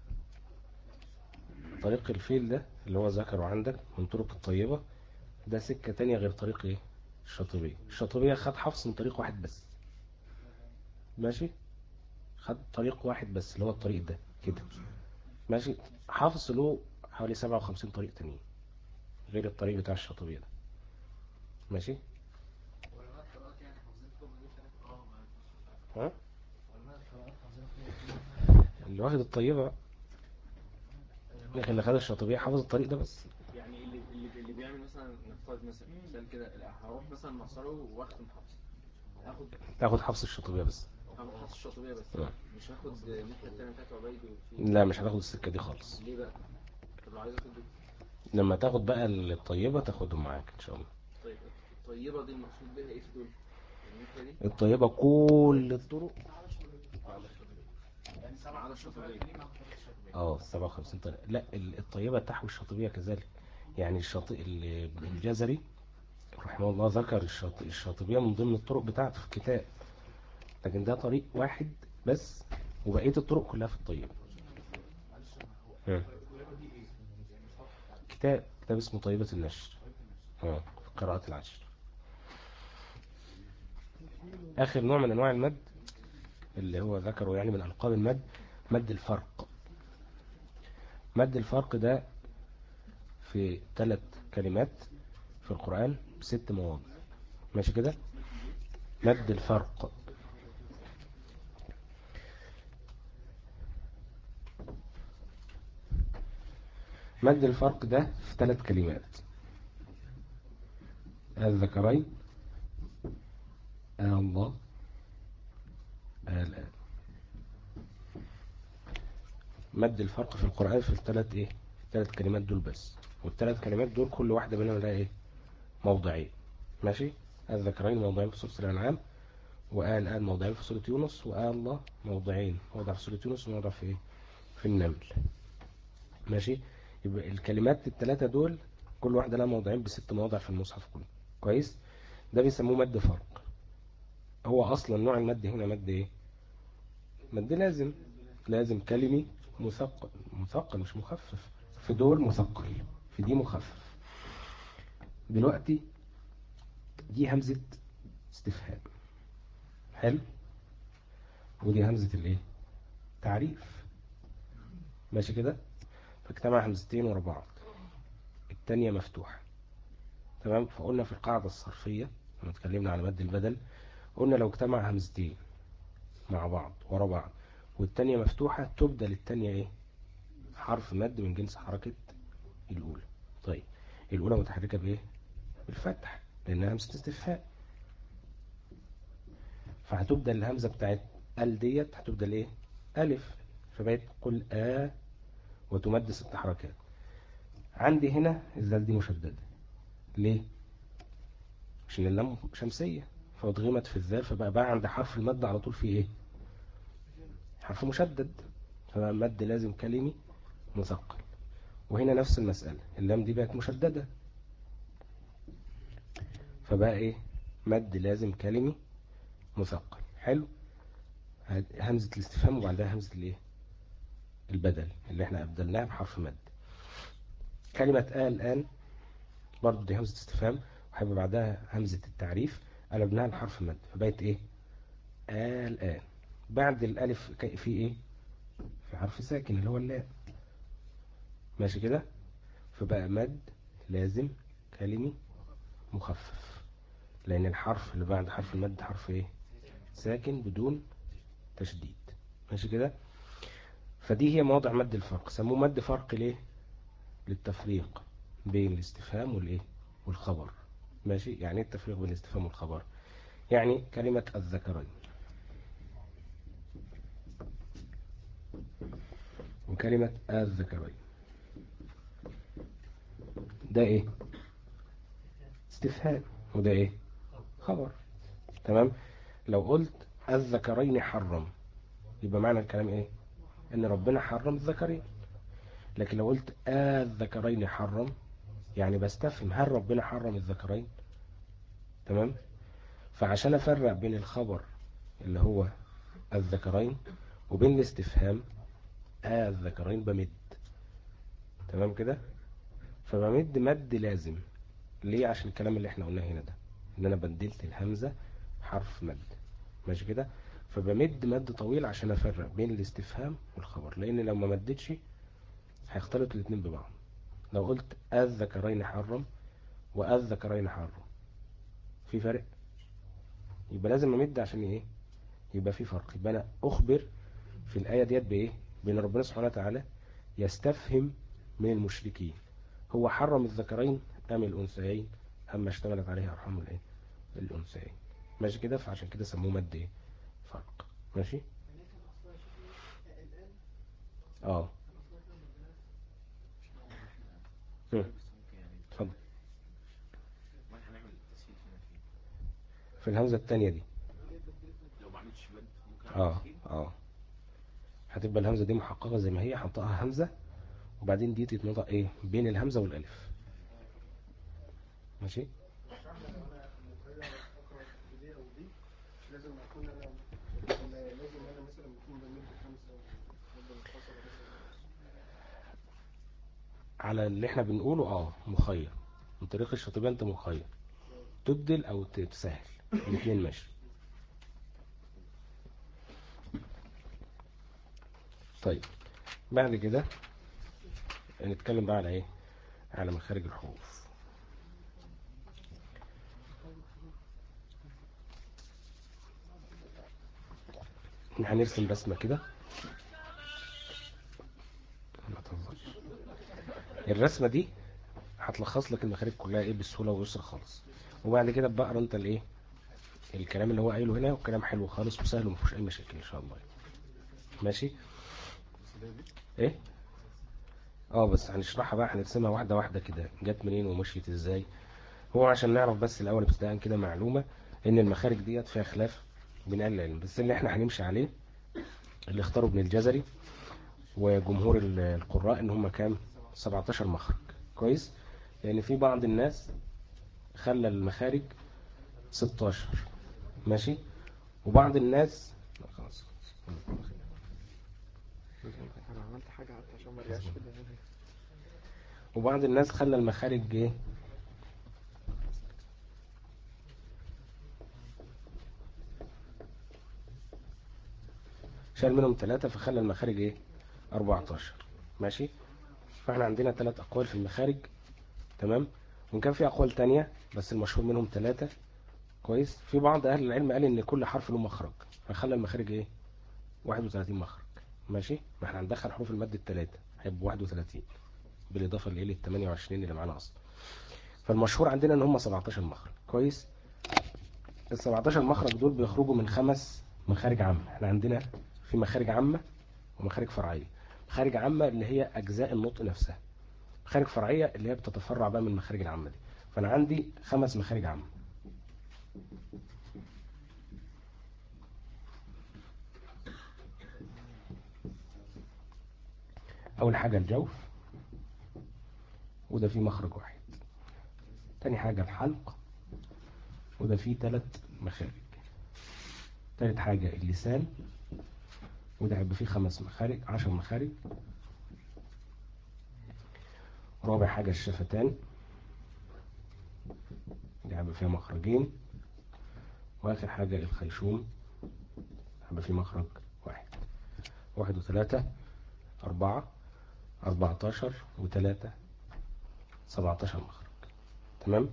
طريق الفيل ده اللي هو ذكره عندك من طرق الطيبة، ده سكة تانية غير طريق ايه الشاطبية. الشاطبية خد حفص من طريق واحد بس. ماشي. خد طريق واحد بس اللي هو الطريق ده كده. ماشي. حفص له حوالي سبعة وخمسين طريق تانيين غير الطريق بتاع الشاطبية ده. ماشي. ها اللي واخد الطيبة لكن اللي خد الشاطبية حافظ الطريق ده بس. يعني اللي اللي, اللي بيعمل مثلا نفترض مثلا مثال كده، هروح مثلا معصره واختم حفص، هاخد تاخد حفص الشاطبية بس. هاخد حفص الشاطبية بس، آه. مش هاخد الناحية التانية بتاعت عبيد وفي. لا مش هتاخد السكة دي خالص. ليه بقى؟ طب لو عايز اخد دي. لما تاخد بقى الطيبة تاخدهم معاك ان شاء الله. طيب الطيبة دي المقصود بها ايه في دول؟ الناحية دي الطيبة كل الطرق على الشاطبية. اه سبعة وخمسين طريق. لا ال- الطيبة تحوي الشاطبية كذلك. يعني الشاطئ الجزري رحمه الله ذكر الشاطئ الشاطبية من ضمن الطرق بتاعته في الكتاب، لكن ده طريق واحد بس وبقية الطرق كلها في الطيبة. ها. كتاب كتاب اسمه طيبة النشر اه في قراءة العشر. آخر نوع من أنواع المد اللي هو ذكره يعني من ألقاب المد، مد الفرق. مد الفرق ده في ثلاث كلمات في القرآن بست مواضع. ماشي كده. مد الفرق مد الفرق ده في ثلاث كلمات: الذكرين، آه الله، آه الآن. مد الفرق في القرآن في الثلاث ايه الثلاث كلمات دول بس، والثلاث كلمات دول كل واحدة منهم لها ايه موضعين. ماشي. الذكرين موضعين في سورة الأنعام، وآه الآن موضعين في سورة يونس، وآه الله موضعين، موضع في سورة يونس وموضع في ايه في النمل. ماشي. يبقى الكلمات الثلاثة دول كل واحدة لها موضعين بست مواضع في المصحف كله. كويس. ده بيسموه مد فرق. هو أصلا نوع المد هنا مد ايه مد لازم. لازم كلمي مثقل مثقل مش مخفف. في دول مثقل، في دي مخفف. دلوقتي دي همزة استفهام. حلو. ودي همزة الايه تعريف. ماشي كده. فاجتمع همزتين ورا بعض، التانية مفتوحة. تمام. فقلنا في القاعدة الصرفية لما اتكلمنا على مد البدل، قلنا لو اجتمع همزتين مع بعض ورا بعض والتانية مفتوحة تبدل التانية ايه حرف مد من جنس حركة الأولى. طيب الأولى متحركة بايه بالفتح لأنها همزة استفهام، فهتبدل الهمزة بتاعت ال ديت هتبدل ايه ألف، فبقت قل آ وتمد ست حركات. عندي هنا الزال دي مشددة. ليه؟ عشان اللام شمسية فأضغمت في الزال، فبقى بقى عند حرف المد على طول فيه ايه حرف مشدد، فبقى مد لازم كلمي مثقل. وهنا نفس المسألة، اللام دي بقت مشددة فبقى ايه مد لازم كلمي مثقل. حلو. همزة الاستفهام وبعدها همزة الايه البدل اللي احنا أبدلناها بحرف مد. كلمة آه الآن برضو دي همزة استفهام وهيبقى بعدها همزة التعريف، قلبناها لحرف مد فبقت ايه آه الآن. بعد الألف في ايه في حرف ساكن اللي هو اللام. ماشي كده. فبقى مد لازم كلمي مخفف، لأن الحرف اللي بعد حرف المد حرف ايه ساكن بدون تشديد. ماشي كده. فدي هي مواضع مد الفرق. سموه مد فرق ليه للتفريق بين الاستفهام والايه والخبر. ماشي. يعني ايه التفريق بين الاستفهام والخبر؟ يعني كلمة الذكرين وكلمة الذكرين ده ايه استفهام وده ايه خبر. تمام. لو قلت الذكرين حرم يبقى معنى الكلام ايه ان ربنا حرم الذكرين. لكن لو قلت الذكرين حرم يعني بستفهم هل ربنا حرم الذكرين؟ تمام. فعشان افرق بين الخبر اللي هو الذكرين وبين الاستفهام آه الذكرين بمد. تمام كده. فبمد مد لازم. ليه؟ عشان الكلام اللي احنا قلناه هنا ده، ان انا بدلت الهمزة حرف مد. ماشي كده. فبمد مد طويل عشان افرق بين الاستفهام والخبر، لان لو ما مدتش هيختلط الاتنين ببعض. لو قلت الذكرين حرم والذكرين حرم، في فرق. يبقى لازم امد عشان ايه؟ يبقى في فرق. يبقى انا اخبر في الايه ديت بايه؟ بين ربنا سبحانه وتعالى يستفهم من المشركين هو حرم الذكرين ام الانثيين ام ما اشتملت عليه ارحام الايه؟ الانثيين. ماشي كده. فعشان كده سموه مد ايه؟ فرق. ماشي. اه هم. اتفضل. ما هنعمل تسهيل هنا فين؟ في الهمزة التانية دي. لو ما عملتش بند ممكن اعمل اه تسهيل. اه هتبقى الهمزة دي محققة زي ما هي، هنطقها همزة وبعدين دي تتنطق ايه؟ بين الهمزة والالف. ماشي. لازم اكون انا ولا لازم انا مثلا بكون بمد خمسه وافضل منفصله مثلا؟ على اللي احنا بنقوله اه مخير من طريق الشاطبية، انت مخير تبدل او تسهل الاثنين. ماشي. طيب بعد كده نتكلم بقى على ايه؟ على مخارج الحروف. هنرسم رسمة كده. ما تهزرش. الرسمة دي هتلخص لك المخارج كلها ايه بسهولة ويسر خالص. وبعد كده بقرا انت الايه الكلام اللي هو قايله هنا، والكلام حلو خالص وسهل ومفيهوش اي مشاكل ان شاء الله. ماشي. ايه اه بس هنشرحها بقى، هنرسمها واحدة واحدة كده جت منين ومشيت ازاي. هو عشان نعرف بس الاول ابتداء كده معلومة ان المخارج ديت فيها خلاف بين اهل العلم، بس اللي احنا هنمشي عليه اللي اختاروا ابن الجزري وجمهور القراء ان هم كام؟ سبعتاشر مخرج. كويس. لان في بعض الناس خلى المخارج ستاشر. ماشي. وبعض الناس خلاص انا عملت حاجه حتى عشان ما ارجعش كده هنا. وبعض الناس خلى المخارج ايه؟ شال منهم ثلاثة فخلى المخارج ايه؟ اربعتاشر. ماشي. فاحنا عندنا ثلاث اقوال في المخارج. تمام. وان كان في اقوال تانية بس المشهور منهم ثلاثة. كويس. في بعض اهل العلم قال ان كل حرف له مخرج فخلى المخارج ايه؟ واحد وثلاثين مخرج. ماشي. ما احنا هندخل حروف المد الثلاثة هيبقوا واحد وثلاثين بالاضافة لإيه؟ لل ثمانية وعشرين اللي معانا اصلا. فالمشهور عندنا ان هم سبعتاشر مخرج. كويس. ال سبعتاشر مخرج دول بيخرجوا من خمس مخارج عامة. احنا عندنا في مخارج عامة ومخارج فرعية. مخارج عامة اللي هي اجزاء النطق نفسها، مخارج فرعية اللي هي بتتفرع بقى من المخارج العامة دي. فانا عندي خمس مخارج عامة. اول حاجة الجوف، وده فيه مخرج واحد. تاني حاجة الحلق، وده فيه ثلاث مخارج. تالت حاجة اللسان، وده هيبقى فيه خمس مخارج، عشر مخارج. رابع حاجة الشفتان، دي هيبقى فيها مخرجين. واخر حاجة الخيشوم، هيبقى فيه مخرج واحد. واحد وثلاثة أربعة، أربعتاشر وثلاثة سبعتاشر مخرج. تمام.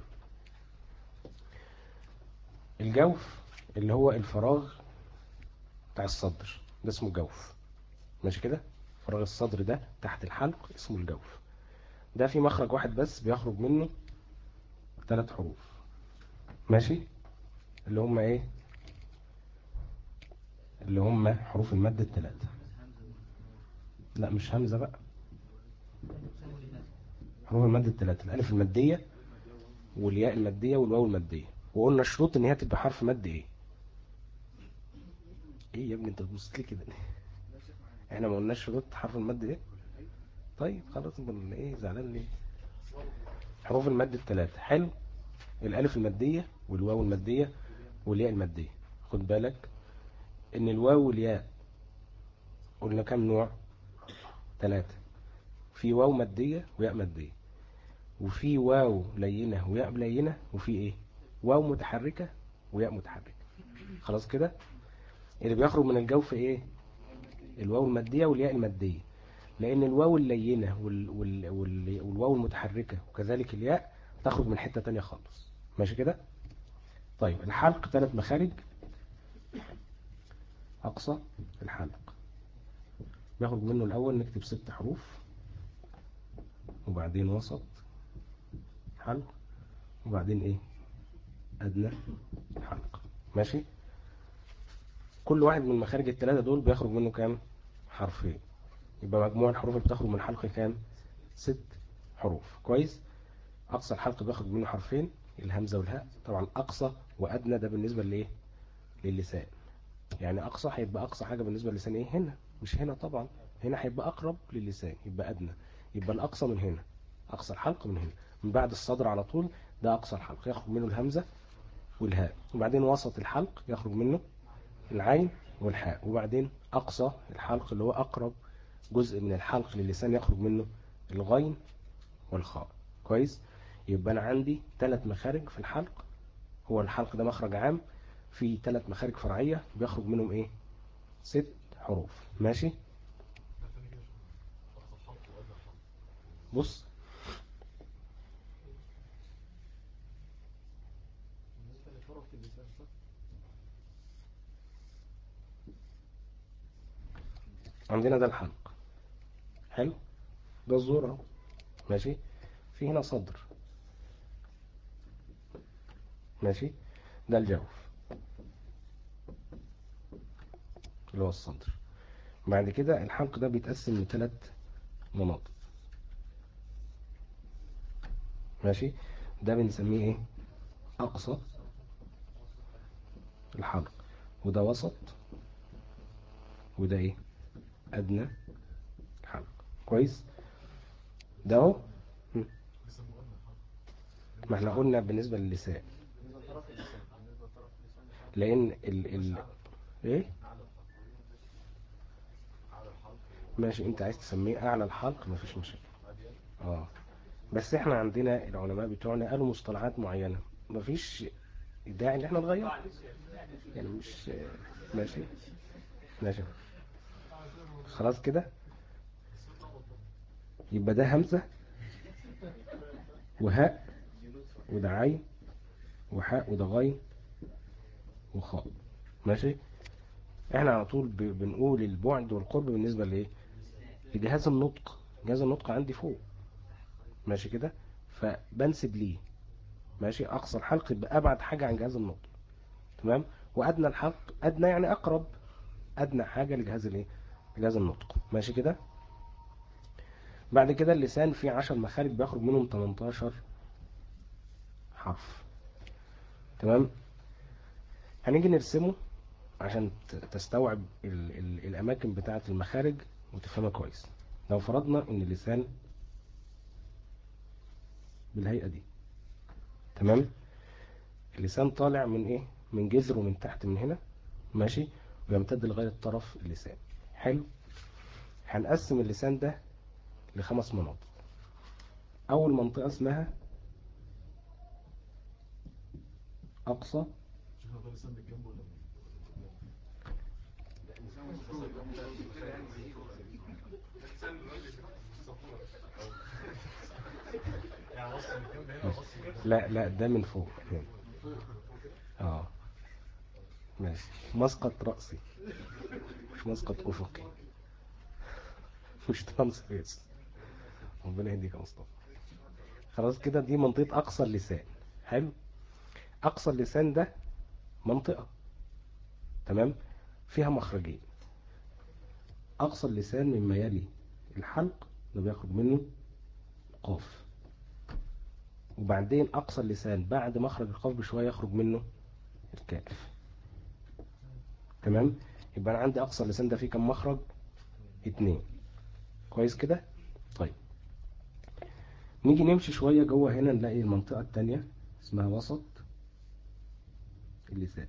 الجوف اللي هو الفراغ بتاع الصدر ده اسمه جوف. ماشي كده. فراغ الصدر ده تحت الحلق اسمه الجوف. ده في مخرج واحد بس بيخرج منه ثلاث حروف. ماشي. اللي هم ايه؟ اللي هم حروف المد الثلاثة. لا مش همزة بقى. حروف المد الثلاثة، الالف المادية والياء المادية والواو المادية. وقلنا الشروط ان هي تبقى حرف مد ايه؟ ايه يا ابني انت بتبص لي كده؟ احنا ما قلناش شروط حرف المد ايه؟ طيب خلاص. من ايه زعلان ليه؟ حروف المد الثلاثة. حلو. الالف المادية والواو المادية والياء المادية. خد بالك ان الواو والياء قلنا كم نوع؟ ثلاثة. في واو مادية وياء مادية، وفي واو لينة وياء لينة، وفي ايه؟ واو متحركة وياء متحركة. خلاص كده. اللي بيخرج من الجوف ايه؟ الواو المادية والياء المادية، لان الواو اللينة وال... وال... وال... والواو المتحركة وكذلك الياء تخرج من حتة تانية خالص. ماشي كده. طيب الحلق ثلاث مخارج. اقصى الحلق بيخرج منه الاول نكتب ست حروف، وبعدين وسط حلق، وبعدين ايه؟ ادنى حلق. ماشي. كل واحد من المخارج الثلاثة دول بيخرج منه كام؟ حرفين. يبقى مجموع الحروف اللي بتخرج من الحلق كام؟ ست حروف. كويس. اقصى الحلق بيخرج منه حرفين، الهمزة والهاء. طبعا اقصى وادنى ده بالنسبة لايه؟ للسان. يعني اقصى هيبقى اقصى حاجة بالنسبة للسان ايه؟ هنا، مش هنا طبعا. هنا هيبقى اقرب للسان، يبقى ادنى. يبقى الاقصى من هنا، اقصى الحلق من هنا، من بعد الصدر على طول. ده اقصى الحلق يخرج منه الهمزة والهاء. وبعدين وسط الحلق يخرج منه العين والحاء. وبعدين أقصى الحلق اللي هو أقرب جزء من الحلق للسان يخرج منه الغين والخاء. كويس. يبقى أنا عندي ثلاث مخارج في الحلق. هو الحلق ده مخرج عام، في ثلاث مخارج فرعية بيخرج منهم إيه؟ ست حروف. ماشي. بص، عندنا ده الحلق. حلو. ده الزور اهو. ماشي. في هنا صدر. ماشي. ده الجوف اللي هو الصدر. بعد كده الحلق ده بيتقسم لثلاث مناطق. ماشي. ده بنسميه ايه؟ اقصى الحلق. وده وسط، وده ايه؟ ادنى الحلق. كويس. ده اهو. هم. ما احنا قلنا بالنسبة للسان، لان ال ال ايه؟ ماشي. انت عايز تسميه اعلى الحلق مفيش مشكلة. اه بس احنا عندنا العلماء بتوعنا قالوا مصطلحات معينة، مفيش داعي ان احنا نغير. يعني مش ماشي. ماشي. خلاص كده. يبقى ده همزة وهاء، وده عين وحاء، وده غين وخاء. ماشي. احنا على طول ب- بنقول البعد والقرب بالنسبة لايه؟ لجهاز النطق. جهاز النطق عندي فوق. ماشي كده. فبنسب ليه. ماشي. اقصى الحلق يبقى ابعد حاجة عن جهاز النطق. تمام. وادنى الحلق، ادنى يعني اقرب، ادنى حاجة لجهاز الايه؟ جهاز النطق. ماشي كده. بعد كده اللسان فيه عشر مخارج بيخرج منهم تمنتاشر حرف. تمام. هنيجي نرسمه عشان ت- تستوعب ال ال الاماكن بتاعة المخارج وتفهمها كويس. لو فرضنا ان اللسان بالهيئة دي. تمام. اللسان طالع من ايه؟ من جذره من تحت من هنا. ماشي. ويمتد لغاية طرف اللسان. حلو. هنقسم اللسان ده لخمس مناطق. اول منطقة اسمها اقصى لا لا ده من فوق هنا. اه ماشي. مسقط رأسي، مش مسقط افقي، مش ترانسفيرس. ربنا يهديك يا مصطفى. خلاص كده. دي منطقة اقصى اللسان. حلو. اقصى اللسان ده منطقة، تمام، فيها مخرجين. اقصى اللسان مما يلي الحلق ده بياخد منه قاف. وبعدين اقصى اللسان بعد مخرج القاف بشوية يخرج منه الكاف. تمام. يبقى انا عندي اقصى اللسان ده فيه كم مخرج؟ اتنين. كويس كده. طيب نيجي نمشي شوية جوه هنا نلاقي المنطقة التانية اسمها وسط اللسان.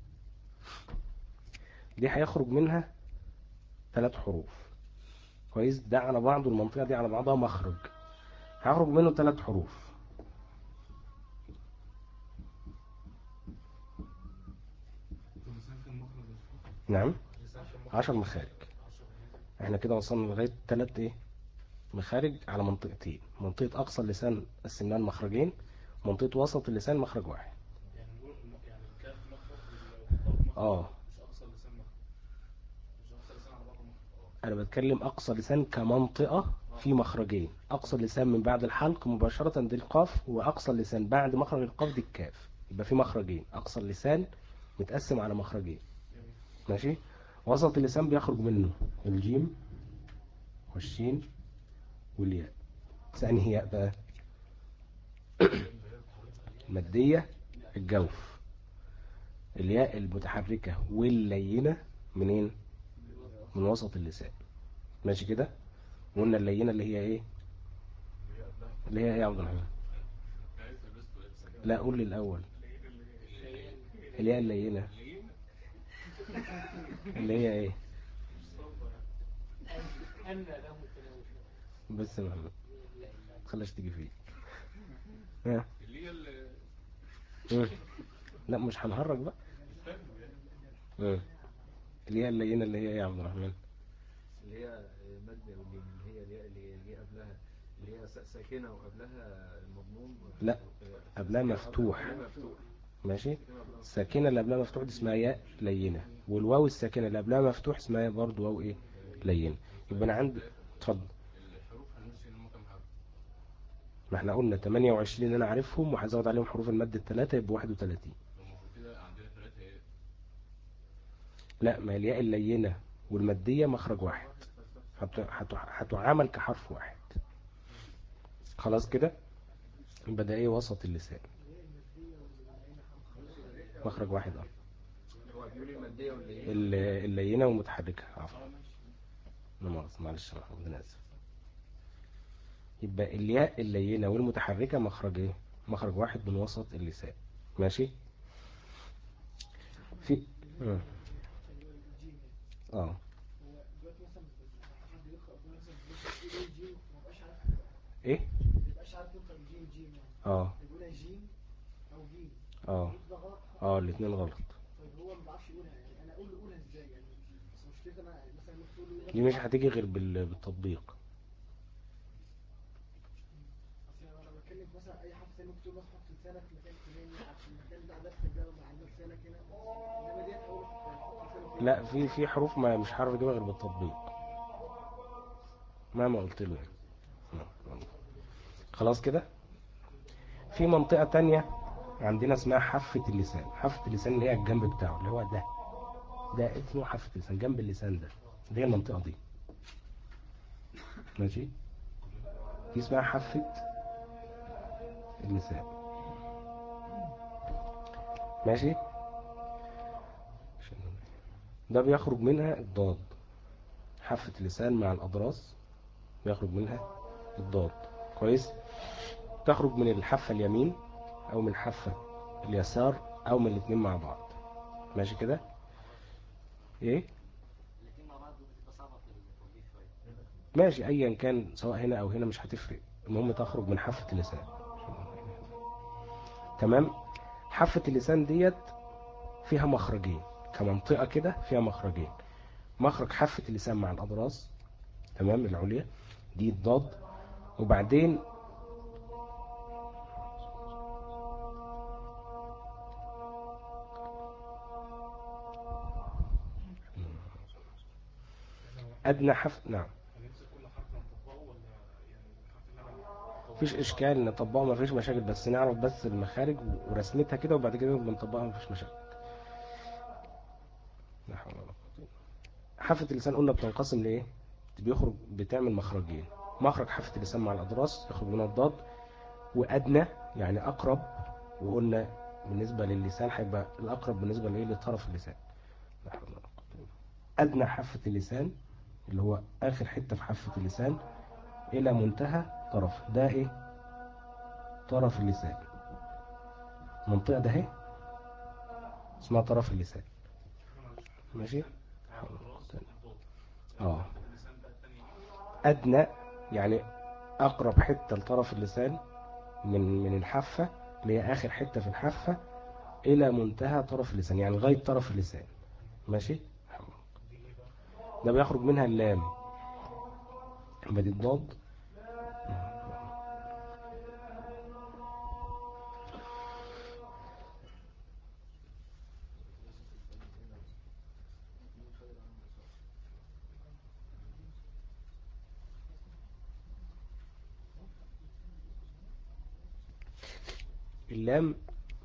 دي هيخرج منها ثلاث حروف. كويس، ده على بعضه، المنطقة دي على بعضها مخرج هيخرج منه ثلاث حروف. نعم، عشر مخارج. احنا كده وصلنا لغاية ثلاث ايه مخارج على منطقتين. منطقة اقصى اللسان قسمناها لمخرجين، منطقة وسط اللسان مخرج واحد. يعني نقول يعني الكاف مخرج والضاد مخرج. اه مش اقصى اللسان مخرج. مش اقصى اللسان على بعضه مخرج. اه انا بتكلم اقصى لسان كمنطقة في مخرجين. اقصى اللسان من بعد الحلق مباشرة دي القاف، واقصى اللسان بعد مخرج القاف دي الكاف. يبقى في مخرجين. اقصى اللسان متقسم على مخرجين. ماشي. وسط اللسان بيخرج منه الجيم والشين والياء. ثاني ياء بقى مادية الجوف. الياء المتحركة واللينة منين؟ من وسط اللسان. ماشي كده. وقلنا اللينة اللي هي ايه؟ اللي هي ايه يا عبد الرحمن؟ لا قول لي الاول. الياء اللينة اللي هي ايه؟ بس يا محمد خلاش تيجي فيه. ها اللي هي ال- مم. لا مش هنهرج بقى. مم. الياء اللينة اللي هي ايه يا عبد الرحمن؟ اللي هي مد واللين، اللي هي الياء اللي جه قبلها اللي هي س- ساكنة وقبلها المضموم. لا قبلها مفتوح. قبلها مفتوح. ماشي. الساكنة اللي قبلها مفتوح دي اسمها ياء لينة، والواو الساكنة اللي قبلها مفتوح اسمها برضه واو ايه لينة. يبقى انا عندي اتفضل. الحروف هنمشي ان هم كام حرف؟ ما احنا قلنا ثمانية وعشرين انا عارفهم، وهزود عليهم حروف المد الثلاثة يبقى واحد وثلاثين. المفروض كده عندنا ثلاثة ايه؟ لا، ما الياء اللينة والمادية مخرج واحد، هت- هت- هتعامل كحرف واحد. خلاص كده. يبقى ده ايه وسط اللسان مخرج واحد. اه هو بيقول المادية ولا ايه؟ ال- اللينة ومتحركة. عفوا لا مؤاخذة، معلش يا محمود انا اسف. يبقى الياء اللينة والمتحركة مخرج ايه؟ مخرج واحد من وسط اللسان. ماشي. في اه اه هو دلوقتي مثلا حد يقرأ مثلا بيقول ايه جيم وما بقاش عارف ايه ما بيبقاش عارف ينطق جيم جيم يعني اه بيقولها جيم او جيم. اه ده غلط. اه الاثنين غلط. طيب هو ما بيعرفش يقولها، يعني انا اقول له قولها ازاي يعني؟ بس مشكلتي انا مثلا ممكن تقول له دي مش هتيجي غير بال- بالتطبيق. اصل انا بتكلم مثلا اي حرف ثاني ممكن تقول مثلا حط لسانك في مكان فلاني عشان المكان بتاع ده ده مع لسانك هنا، انما ديت اقول لك حط لسانك فين. لا، في في حروف ما مش هعرف اجيبها غير بالتطبيق مهما قلت له يعني. نعم. خلاص كده. في منطقة تانية عندنا اسمها حافة اللسان. حافة اللسان اللي هي الجنب بتاعه، اللي هو ده ده اسمه حافة اللسان، جنب اللسان ده. دي هي المنطقة دي. ماشي. دي اسمها حافة اللسان. ماشي. ده بيخرج منها الضاد. حافة اللسان مع الأضراس بيخرج منها الضاد. كويس. تخرج من الحافة اليمين أو من الحافة اليسار أو من الاثنين مع بعض. ماشي كده. ايه الاثنين مع بعض بتبقى صعبة في التوظيف شوية. ماشي، ايا كان سواء هنا او هنا مش هتفرق، المهم تخرج من حافة اللسان. تمام. حافة اللسان ديت فيها مخرجين كمنطقة كده، فيها مخرجين. مخرج حافة اللسان مع الأضراس، تمام، العليا دي الضاد. وبعدين أدنى حافة. نعم هنمسك كل حرف نطبقه ولا يعني الحرف اللي انا مفيش إشكال نطبقه، مفيش مشاكل، بس نعرف بس المخارج ورسمتها كده وبعد كده بنطبقها، مفيش مشاكل. لا حول ولا قوة. حافة اللسان قلنا بتنقسم لإيه؟ بيخرج بتعمل مخرجين. مخرج حافة اللسان مع الأضراس يخرج منها الضاد، وأدنى يعني أقرب. وقلنا بالنسبة للسان هيبقى الأقرب بالنسبة لإيه؟ لطرف اللسان. لا حول ولا قوة. أدنى حافة اللسان اللي هو آخر حتة في حافة اللسان إلى منتهى طرف، ده إيه؟ طرف اللسان. المنطقة ده اهي اسمها طرف اللسان. ماشي. اه ادنى يعني اقرب حتة لطرف اللسان من من الحافة اللي هي اخر حتة في الحافة الى منتهى طرف اللسان، يعني لغاية طرف اللسان. ماشي. ده بيخرج منها اللام، بدي الضاد. اللام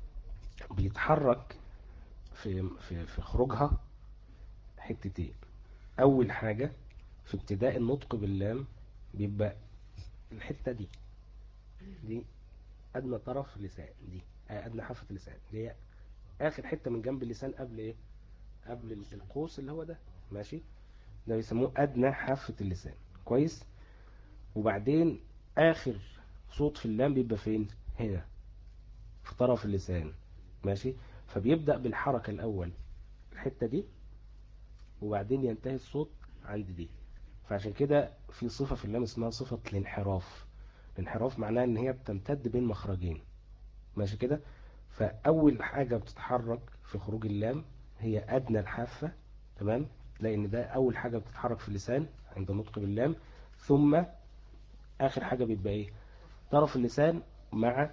بيتحرك في في في خروجها حتتين. اول حاجة في ابتداء النطق باللام بيبقى الحتة دي دي ادنى طرف لسان، دي ادنى حافة اللسان، دي هي اخر حتة من جنب اللسان قبل ايه، قبل القوس اللي هو ده. ماشي. ده بيسموه ادنى حافة اللسان. كويس. وبعدين اخر صوت في اللام بيبقى فين؟ هنا في طرف اللسان. ماشي. فبيبدأ بالحركة الاول الحتة دي، وبعدين ينتهي الصوت عند دي. فعشان كده في صفة في اللام اسمها صفة الانحراف. الانحراف معناه ان هي بتمتد بين مخرجين. ماشي كده. فاول حاجة بتتحرك في خروج اللام هي ادنى الحافة. تمام. لان ده اول حاجة بتتحرك في اللسان عند النطق باللام. ثم اخر حاجة بيبقى ايه؟ طرف اللسان مع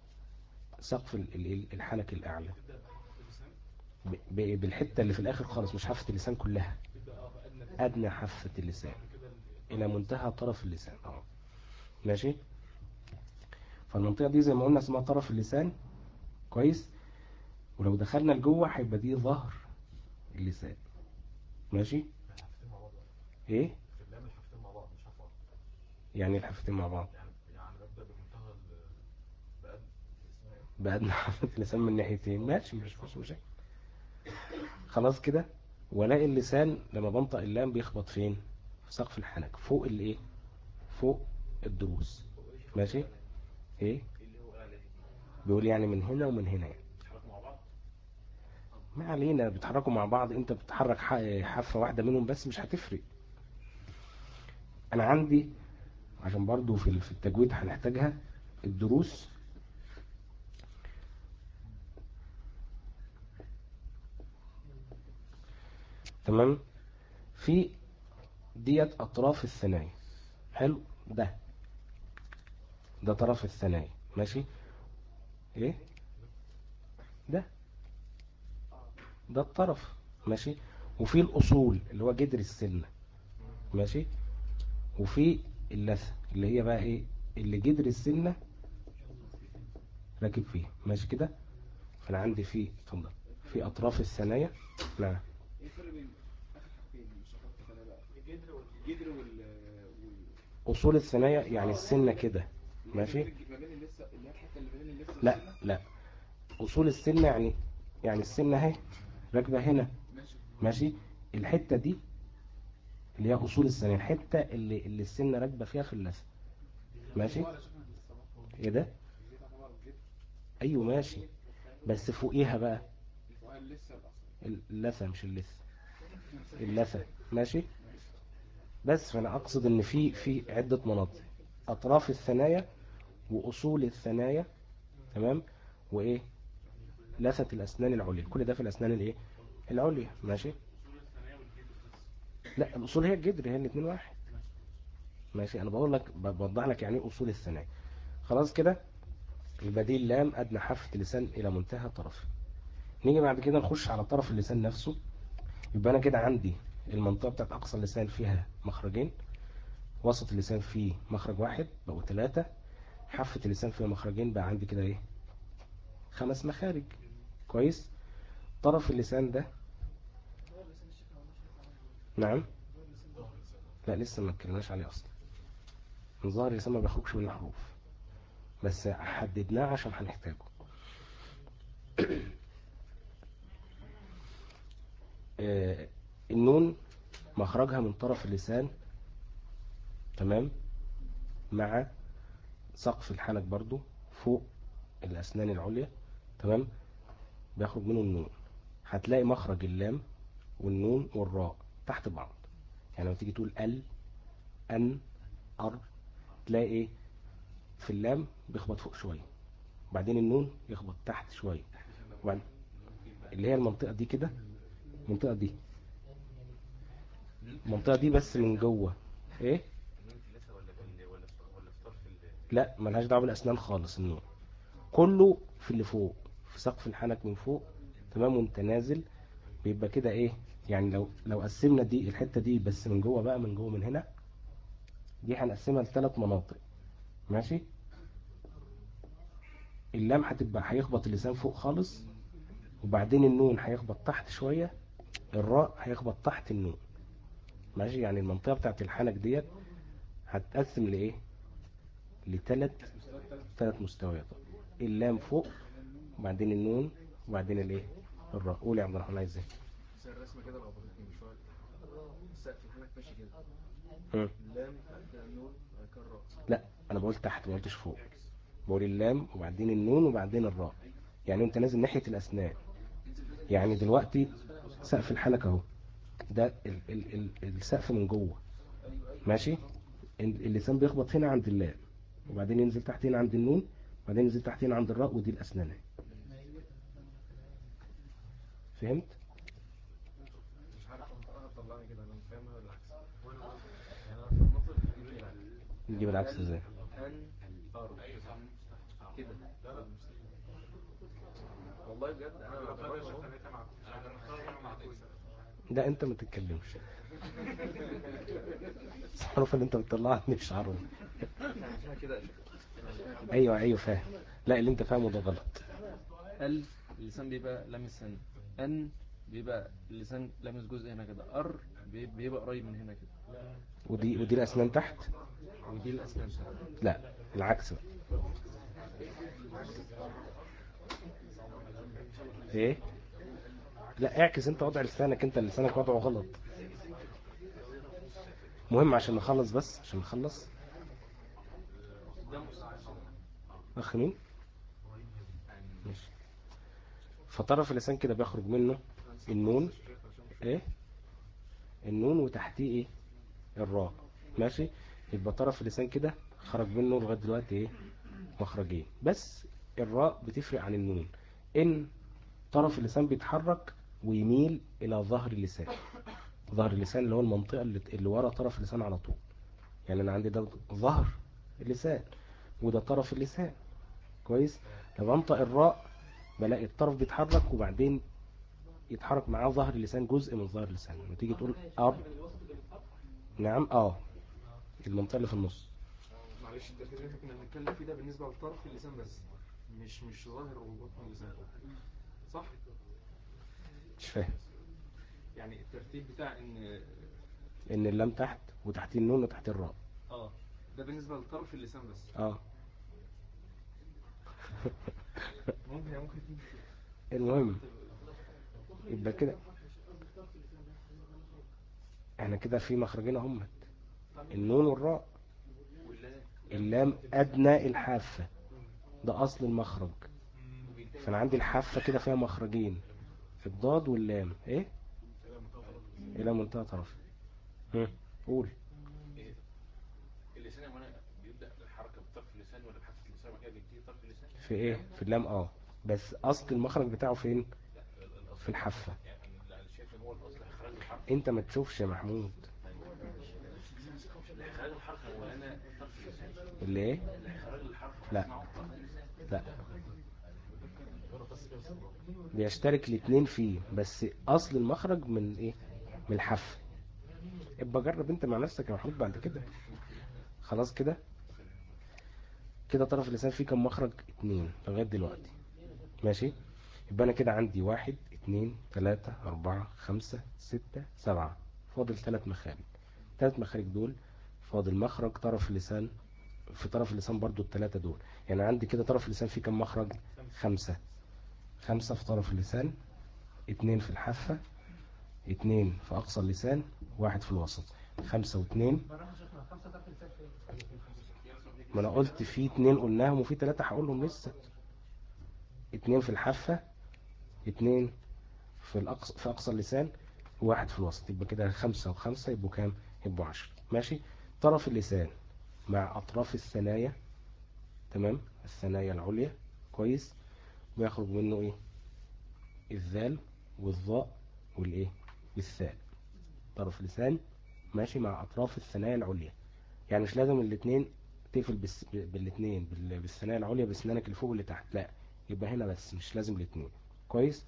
سقف ال- ال- الحنك الاعلى، ب- ب- بالحتة اللي في الاخر خالص، مش حافة اللسان كلها، ادنى حافة اللسان الى منتهى طرف اللسان. اه ماشي. فالمنطقة دي زي ما قلنا اسمها طرف اللسان. كويس. ولو دخلنا لجوه هيبقى دي ظهر اللسان. ماشي. الحافتين مع بعض بقى. ايه في اللام الحافتين مع بعض مش حرف واحد. يعني الحافتين مع بعض؟ يعني يعني ببدأ بمنتهى ال بأدنى اسمها ايه؟ بأدنى حافة اللسان من ناحيتين. ماشي. مش مش مش خلاص كده. ولاقي اللسان لما بنطق اللام بيخبط فين؟ في سقف الحنك فوق الايه، فوق الضروس. ماشي. ايه بيقول يعني من هنا ومن هنا يعني. بيتحركوا مع بعض. ما علينا، بيتحركوا مع بعض. انت بتحرك ح- حافة واحدة منهم بس مش هتفرق. انا عندي عشان برضو في في التجويد هنحتاجها الدروس. تمام. في ديت اطراف الثنايا. حلو. ده ده طرف الثنايا. ماشي. ايه ده ده الطرف. ماشي. وفي الاصول اللي هو جدر السنة. ماشي. وفي اللثة اللي هي بقى ايه، اللي جدر السنة راكب فيها. ماشي كده. فانا عندي في اتفضل في اطراف الثنايا. نعم. ايه الفرق بين اخر حاجتين مش اخر حاجتين بقى؟ الجدر وال الجدر وال وال اصول الثنايا يعني السنة كده. ماشي. ما بين اللثه اللي هي الحته اللي بين اللثه لا والسنه. لا اصول السنة يعني يعني السنة اهي راكبة هنا. ماشي. ماشي. الحتة دي اللي هي اصول الثنايا، الحتة اللي اللي السنة راكبة فيها في اللثة. ماشي. ايه ده؟ ايوه ماشي. بس فوقيها بقى اللثه اللثة مش اللثة، اللثة. ماشي. بس فانا اقصد ان في في عدة مناطق: اطراف الثنايا، واصول الثنايا، تمام، وايه، لثة الاسنان العليا. كل ده في الاسنان الايه العليا. ماشي. لا الاصول هي الجدر، هي الاثنين واحد. ماشي. انا بقول لك بوضح لك يعني ايه اصول الثنايا. خلاص كده. يبقى دي اللام ادنى حافة اللسان الى منتهى طرفه. نيجي بعد كده نخش على طرف اللسان نفسه. يبقى انا كده عندي المنطقة بتاعت اقصى اللسان فيها مخرجين، وسط اللسان فيه مخرج واحد بقوا ثلاثة، حافة اللسان فيها مخرجين بقى عندي كده ايه، خمس مخارج. كويس. طرف اللسان ده. نعم. لا لسه ما اتكلمناش عليه اصلا. من ظاهر اللسان ما بيخرجش من الحروف، بس حددناه عشان هنحتاجه. آه، النون مخرجها من طرف اللسان. تمام. مع سقف الحنك برضو فوق الأسنان العليا، تمام، بيخرج منه النون. هتلاقي مخرج اللام والنون والراء تحت بعض. يعني لما تيجي تقول ال، ان، ار، تلاقي ايه؟ في اللام بيخبط فوق شوية، وبعدين النون يخبط تحت شوية، وبعدين اللي هي المنطقة دي كده، المنطقة دي، المنطقة دي بس من جوه ايه؟ لا، ملهاش دعوه بالاسنان خالص. النون كله في اللي فوق، في سقف الحنك من فوق، تمام، وانت نازل بيبقى كده ايه. يعني لو لو قسمنا دي الحتة دي بس من جوه بقى، من جوه من هنا، دي هنقسمها لثلاث مناطق، ماشي. اللام هتبقى هيخبط اللسان فوق خالص، وبعدين النون هيخبط تحت شوية، الراء هيخبط تحت النون، ماشي. يعني المنطقة بتاعت الحنك ديت هتقسم لايه؟ لثلاث ثلاث مستويات. اللام فوق، وبعدين النون، وبعدين الايه؟ الراء. قول يا عبد الرحمن، عايز ايه؟ بس الرسمة كده لخبطتني من شوية. السقف الحنك ماشي كده، مم. اللام بعد كده النون بعد كده الراء. لا، انا بقول تحت، ما قلتش فوق. بقول اللام وبعدين النون وبعدين الراء. يعني انت نازل ناحية الاسنان. يعني دلوقتي سقف الحنك اهو، ده ال ال ال السقف من جوه، ماشي. ال- اللسان بيخبط هنا عند اللام، وبعدين ينزل تحت هنا عند النون، وبعدين ينزل تحت هنا عند الراء، ودي الاسنان. فهمت؟ مش عارف انطقها طلعني كده، انا فاهمها بالعكس. يعني انا في النطق بيجي بالعكس. نجيب العكس ازاي؟ ان ار كده. والله بجد انا جربت اهو. لا، انت ما تتكلمش. الحروف اللي انت بتطلعها مش عربي. عشان كده يا شيخ. ايوه ايوه فاهم. لا، اللي انت فاهمه ده غلط. ال اللسان بيبقى لامس هنا، ان بيبقى اللسان لامس جزء هنا كده، ار بي- بيبقى قريب من هنا كده، ودي ودي الاسنان تحت. ودي الاسنان بتاعتها. لا، العكس بقى. ايه؟ لا، اعكس انت وضع لسانك، انت لسانك وضعه غلط. مهم عشان نخلص، بس عشان نخلص. اخ مين؟ ماشي. فطرف اللسان كده بيخرج منه النون، ايه؟ النون وتحتيه ايه؟ الراء، ماشي. يبقى طرف اللسان كده خرج منه لغايه دلوقتي ايه؟ مخرجين بس. الراء بتفرق عن النون ان طرف اللسان بيتحرك ويميل الى ظهر اللسان. ظهر اللسان اللي هو المنطقة اللي, اللي ورا طرف اللسان على طول. يعني انا عندي ده ظهر اللسان، وده طرف اللسان، كويس. لما انطق الراء بلاقي الطرف بيتحرك، وبعدين يتحرك معاه ظهر اللسان، جزء من ظهر اللسان. لما تيجي تقول اب، نعم، اه، المنطقة اللي في النص. معلش الترتيب اللي احنا كنا بنتكلم فيه ده بالنسبة لطرف اللسان بس، مش مش ظاهر وبطن اللسان، صح؟ مش فاهم. يعني الترتيب بتاع ان ان اللام تحت، وتحت النون، وتحت الراء. اه ده بالنسبة لطرف اللسان بس. اه. ممكن ممكن تيجي المهم يبقى كده احنا كده في مخرجين هم، النون والراء. اللام ادنى الحافة، ده اصل المخرج. فانا عندي الحافة كده فيها مخرجين، الضاد واللام، ايه؟ الى منتهى طرف. هم، قول. اللسان يا مولانا بيبدأ الحركة بطرف اللسان ولا بحافة اللسان وبعد كده بينتهي طرف اللسان؟ في ايه؟ في اللام، اه. بس اصل المخرج بتاعه فين؟ في الحافة. يعني انا شايف ان هو الاصل اخراج الحرف. انت ما تشوفش يا محمود. اخراج الحرف يا مولانا طرف اللسان. اللي ايه؟ اخراج الحرف لا اسمعه طرف اللسان. لا، بيشترك الاثنين فيه، بس اصل المخرج من ايه؟ من الحافة. ابقى جرب انت مع نفسك يا محمود بعد كده. خلاص كده. كده طرف اللسان فيه كم مخرج؟ اتنين لغاية دلوقتي، ماشي. يبقى انا كده عندي واحد، اتنين، تلاتة، اربعة، خمسة، ستة، سبعة. فاضل ثلاث مخارج. ثلاث مخارج دول فاضل مخرج طرف اللسان. في طرف اللسان برضو الثلاثة دول. يعني عندي كده طرف اللسان فيه كم مخرج؟ خمسة. خمسة في طرف اللسان، اتنين في الحافة، اتنين في اقصى اللسان، واحد في الوسط. خمسة واتنين. ما انا قلت في اتنين قلناهم وفي تلاتة هقولهم لسه. اتنين في الحافة، اتنين في الأقصى في أقصى اللسان، وواحد في الوسط، يبقى كده خمسة وخمسة يبقوا كام؟ يبقوا عشرة. ماشي. طرف اللسان مع أطراف الثنايا، تمام، الثنايا العليا، كويس، ويخرج منه ايه؟ الذال والظاء والايه والثاء. طرف لسان ماشي مع أطراف الثنايا العليا، يعني مش لازم الاثنين تقفل بالس... بالاثنين بال... بالثنايا العليا بسنانك اللي فوق واللي تحت، لا، يبقى هنا بس، مش لازم الاثنين. كويس.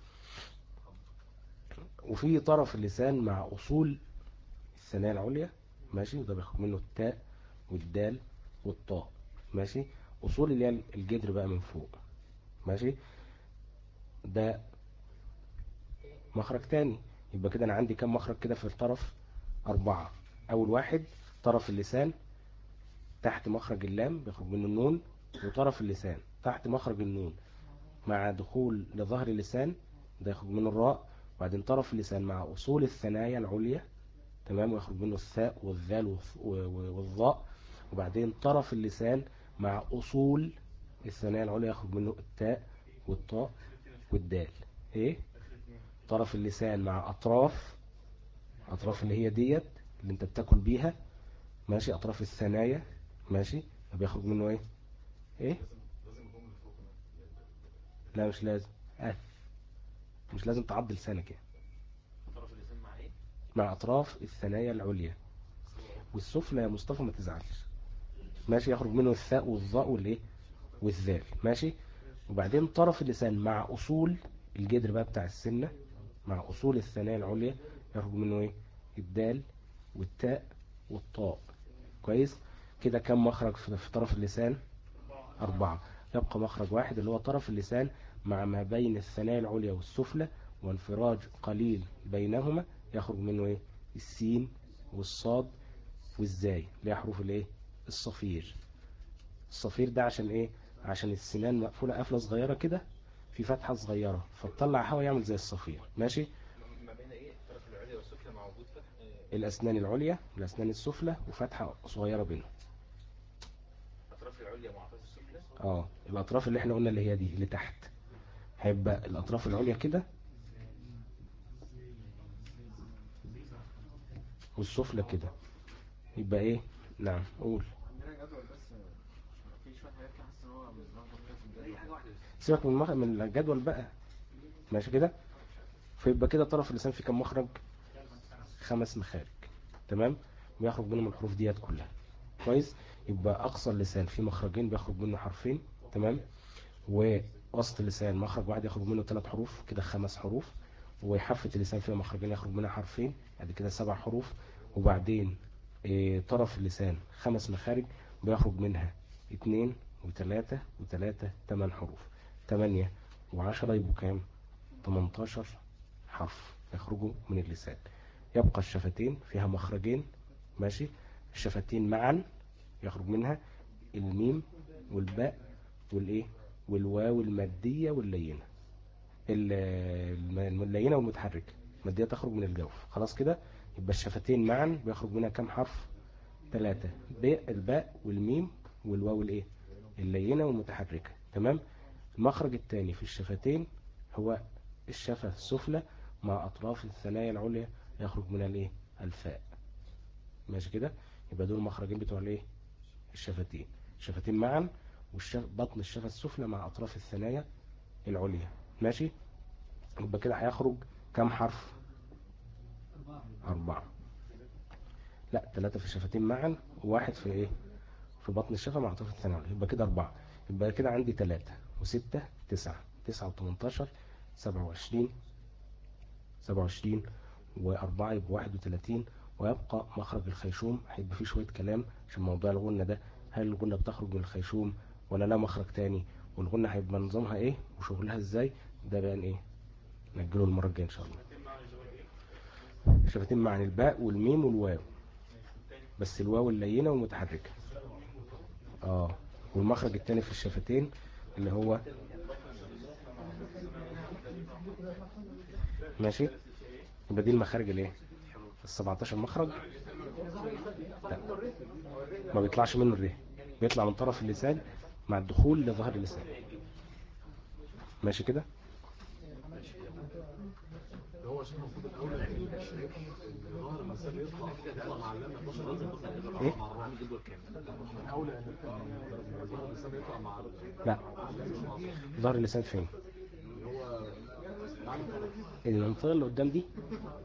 وفي طرف اللسان مع أصول الثنايا العليا، ماشي، وده بياخد منه التاء والدال والطاء. ماشي. أصول اللي هي الجدر بقى من فوق. ماشي. ده مخرج تاني. يبقى كده أنا عندي كم مخرج كده في الطرف؟ أربعة. أول واحد طرف اللسان تحت مخرج اللام بيخرج منه النون، وطرف اللسان تحت مخرج النون مع دخول لظهر اللسان ده يخرج منه الراء، وبعدين طرف اللسان مع أصول الثنايا العليا، تمام، ويخرج منه الثاء والذال والظاء، وبعدين طرف اللسان مع أصول الثنايا العليا يخرج منه التاء والطاء والدال. ايه؟ طرف اللسان مع أطراف أطراف اللي هي ديت اللي انت بتاكل بيها، ماشي، أطراف الثنايا، ماشي، بيخرج منه ايه؟ ايه؟ لا مش لازم، آه. مش لازم تعض لسانك يعني. طرف اللسان مع ايه؟ مع أطراف الثنايا العليا والسفلى يا مصطفى، ما تزعلش. ماشي. يخرج منه الثاء والظاء والايه والذال. ماشي. وبعدين طرف اللسان مع أصول الجدر بقى بتاع السنة، مع أصول الثنايا العليا يخرج منه ايه؟ الدال والتاء والطاء. كويس. كده كم مخرج في طرف اللسان؟ أربعة. يبقى مخرج واحد اللي هو طرف اللسان مع ما بين الثنايا العليا والسفلى وانفراج قليل بينهما، يخرج منه ايه؟ السين والصاد والزاي، اللي هي حروف الايه؟ الصفير. الصفير ده عشان ايه؟ عشان السنان مقفولة قفلة صغيرة كده، في فتحة صغيرة فتطلع هوا يعمل زي الصفير. ماشي. ما بين ايه؟ الطرف العليا والسفلى مع وجود فتح آه، الأسنان العليا والأسنان السفلى وفتحة صغيرة بينهم. اطراف العليا مع اطراف السفلى. اه، الأطراف اللي احنا قلنا اللي هي دي اللي تحت، هيبقى الأطراف العليا كده والسفلى كده، يبقى ايه؟ نعم قول. عندنا جدول بس في شوية حاجات كده حاسس ان هو ملخبط كده في الجدول. حاجة واحدة بس. سيبك من المخ... من الجدول بقى. ماشي كده. فيبقى كده طرف اللسان في كم مخرج؟ خمس مخارج، تمام، ويخرج منهم الحروف ديت كلها. كويس. يبقى أقصى اللسان في مخرجين بيخرج منه حرفين، تمام، ووسط اللسان مخرج واحد يخرج منه ثلاث حروف، كده خمس حروف، وحافة اللسان فيها مخرجين يخرج منها حرفين، ادي كده سبع حروف. وبعدين إيه، طرف اللسان خمس مخارج بيخرج منها اتنين وتلاتة وتلاتة تمن حروف، تمانية وعشرة يبقوا كام؟ تمنتاشر حرف يخرجوا من اللسان. يبقى الشفتين فيها مخرجين، ماشي، الشفتين معا يخرج منها الميم والباء والايه والواو المادية واللينة، ال- الم- اللينة والمتحركة. المادية تخرج من الجوف. خلاص كده. يبقى الشفتين معا بيخرج منها كم حرف؟ ثلاثة، باء الباء والميم والواو الايه اللينة والمتحركة، تمام. المخرج الثاني في الشفتين هو الشفة السفلى مع أطراف الثنايا العليا يخرج منها الايه الفاء. ماشي كده. يبقى دول المخرجين بتوع الايه الشفتين، الشفتين معا، وبطن الشفة السفلى مع أطراف الثنايا العليا. ماشي. يبقى كده هيخرج كم حرف؟ أربعة. لا، ثلاثة في الشفتين معا وواحد في ايه في بطن الشفة مع أطراف الثنايا العليا، يبقى كده أربعة. يبقى كده عندي ثلاثة وستة تسعة، تسعة وتمنتاشر سبعة وعشرين، سبعة وعشرين وأربعة يبقى واحد وثلاثين. ويبقى مخرج الخيشوم، هيبقى فيه شوية كلام عشان موضوع الغنة ده، هل الغنة بتخرج من الخيشوم ولا لا مخرج تاني، والغنة هيبقى نظامها ايه وشغلها ازاي، ده بقى ايه نجله المرة الجاية ان شاء الله. شفتين مع الباء والميم والواو، بس الواو اللينة والمتحركة. اه. والمخرج التاني في الشفتين اللي هو ماشي. يبقى دي المخارج الايه السبعتاشر مخرج. لا، ما بيطلعش منه الريه، بيطلع من طرف اللسان مع الدخول لظهر اللسان. ماشي كده؟ ده هو عشان المفروض الاول ان ظهر اللسان يطلع يطلع مع اللام اتناشر لازم يطلع إيه؟ مع الراء جدول كامل. الاولى ان ظهر اللسان يطلع مع ال- لا، ظهر اللسان فين؟ اللي هو المنطقة اللي قدام دي،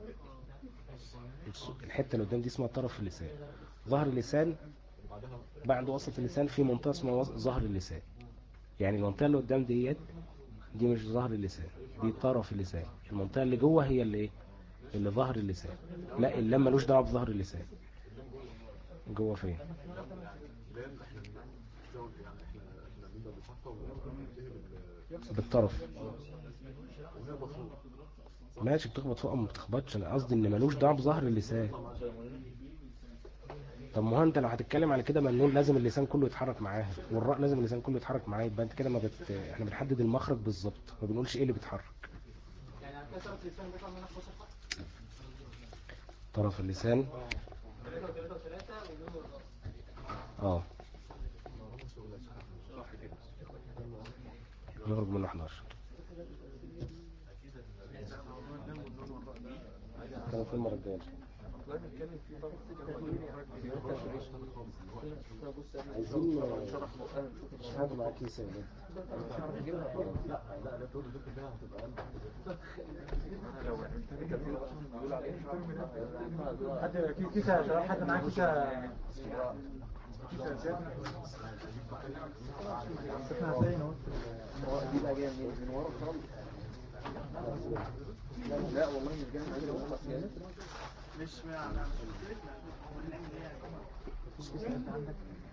الحتة اللي قدام دي اسمها طرف اللسان. ظهر اللسان بعد وسط اللسان في منطقة اسمها وسط- ظهر اللسان. يعني المنطقة اللي قدام ديت دي مش ظهر اللسان، دي طرف اللسان. المنطقة اللي جوه هي اللي ايه؟ اللي ظهر اللسان. لا، اللام ملوش دعوه بظهر اللسان. جوه فين؟ لان احنا بنشتغل يعني احنا احنا بنبدا بالحرف وبننتهي بال بالطرف. ونقبض فوق. ماشي، بتخبط فوق او ما بتخبطش، انا قصدي ان ملوش دعوه بظهر اللسان. طب ما هو انت لو هتتكلم على كده، ما النون لازم اللسان كله يتحرك معاها، والراء لازم اللسان كله يتحرك معاها، يبقى انت كده ما بت... احنا بنحدد المخرج بالظبط، ما بنقولش ايه اللي بيتحرك. يعني على كسرة اللسان بيطلع منها احداشر خط. طرف اللسان ثلاثة وثلاثة وثلاثة والنون والراء. اه نخرج من احداشر. كانوا فين المره الجايه؟ عايزين نشهد مع كيسة يا لا لا، ده تقول الذكر فيها هتبقى قلب. حد كيسة يا شباب، حد معاه كيسة؟ كيسة دي بقى جايه منين؟ من ورا خالص. لا والله مش جايه من ورا خالص. مش مش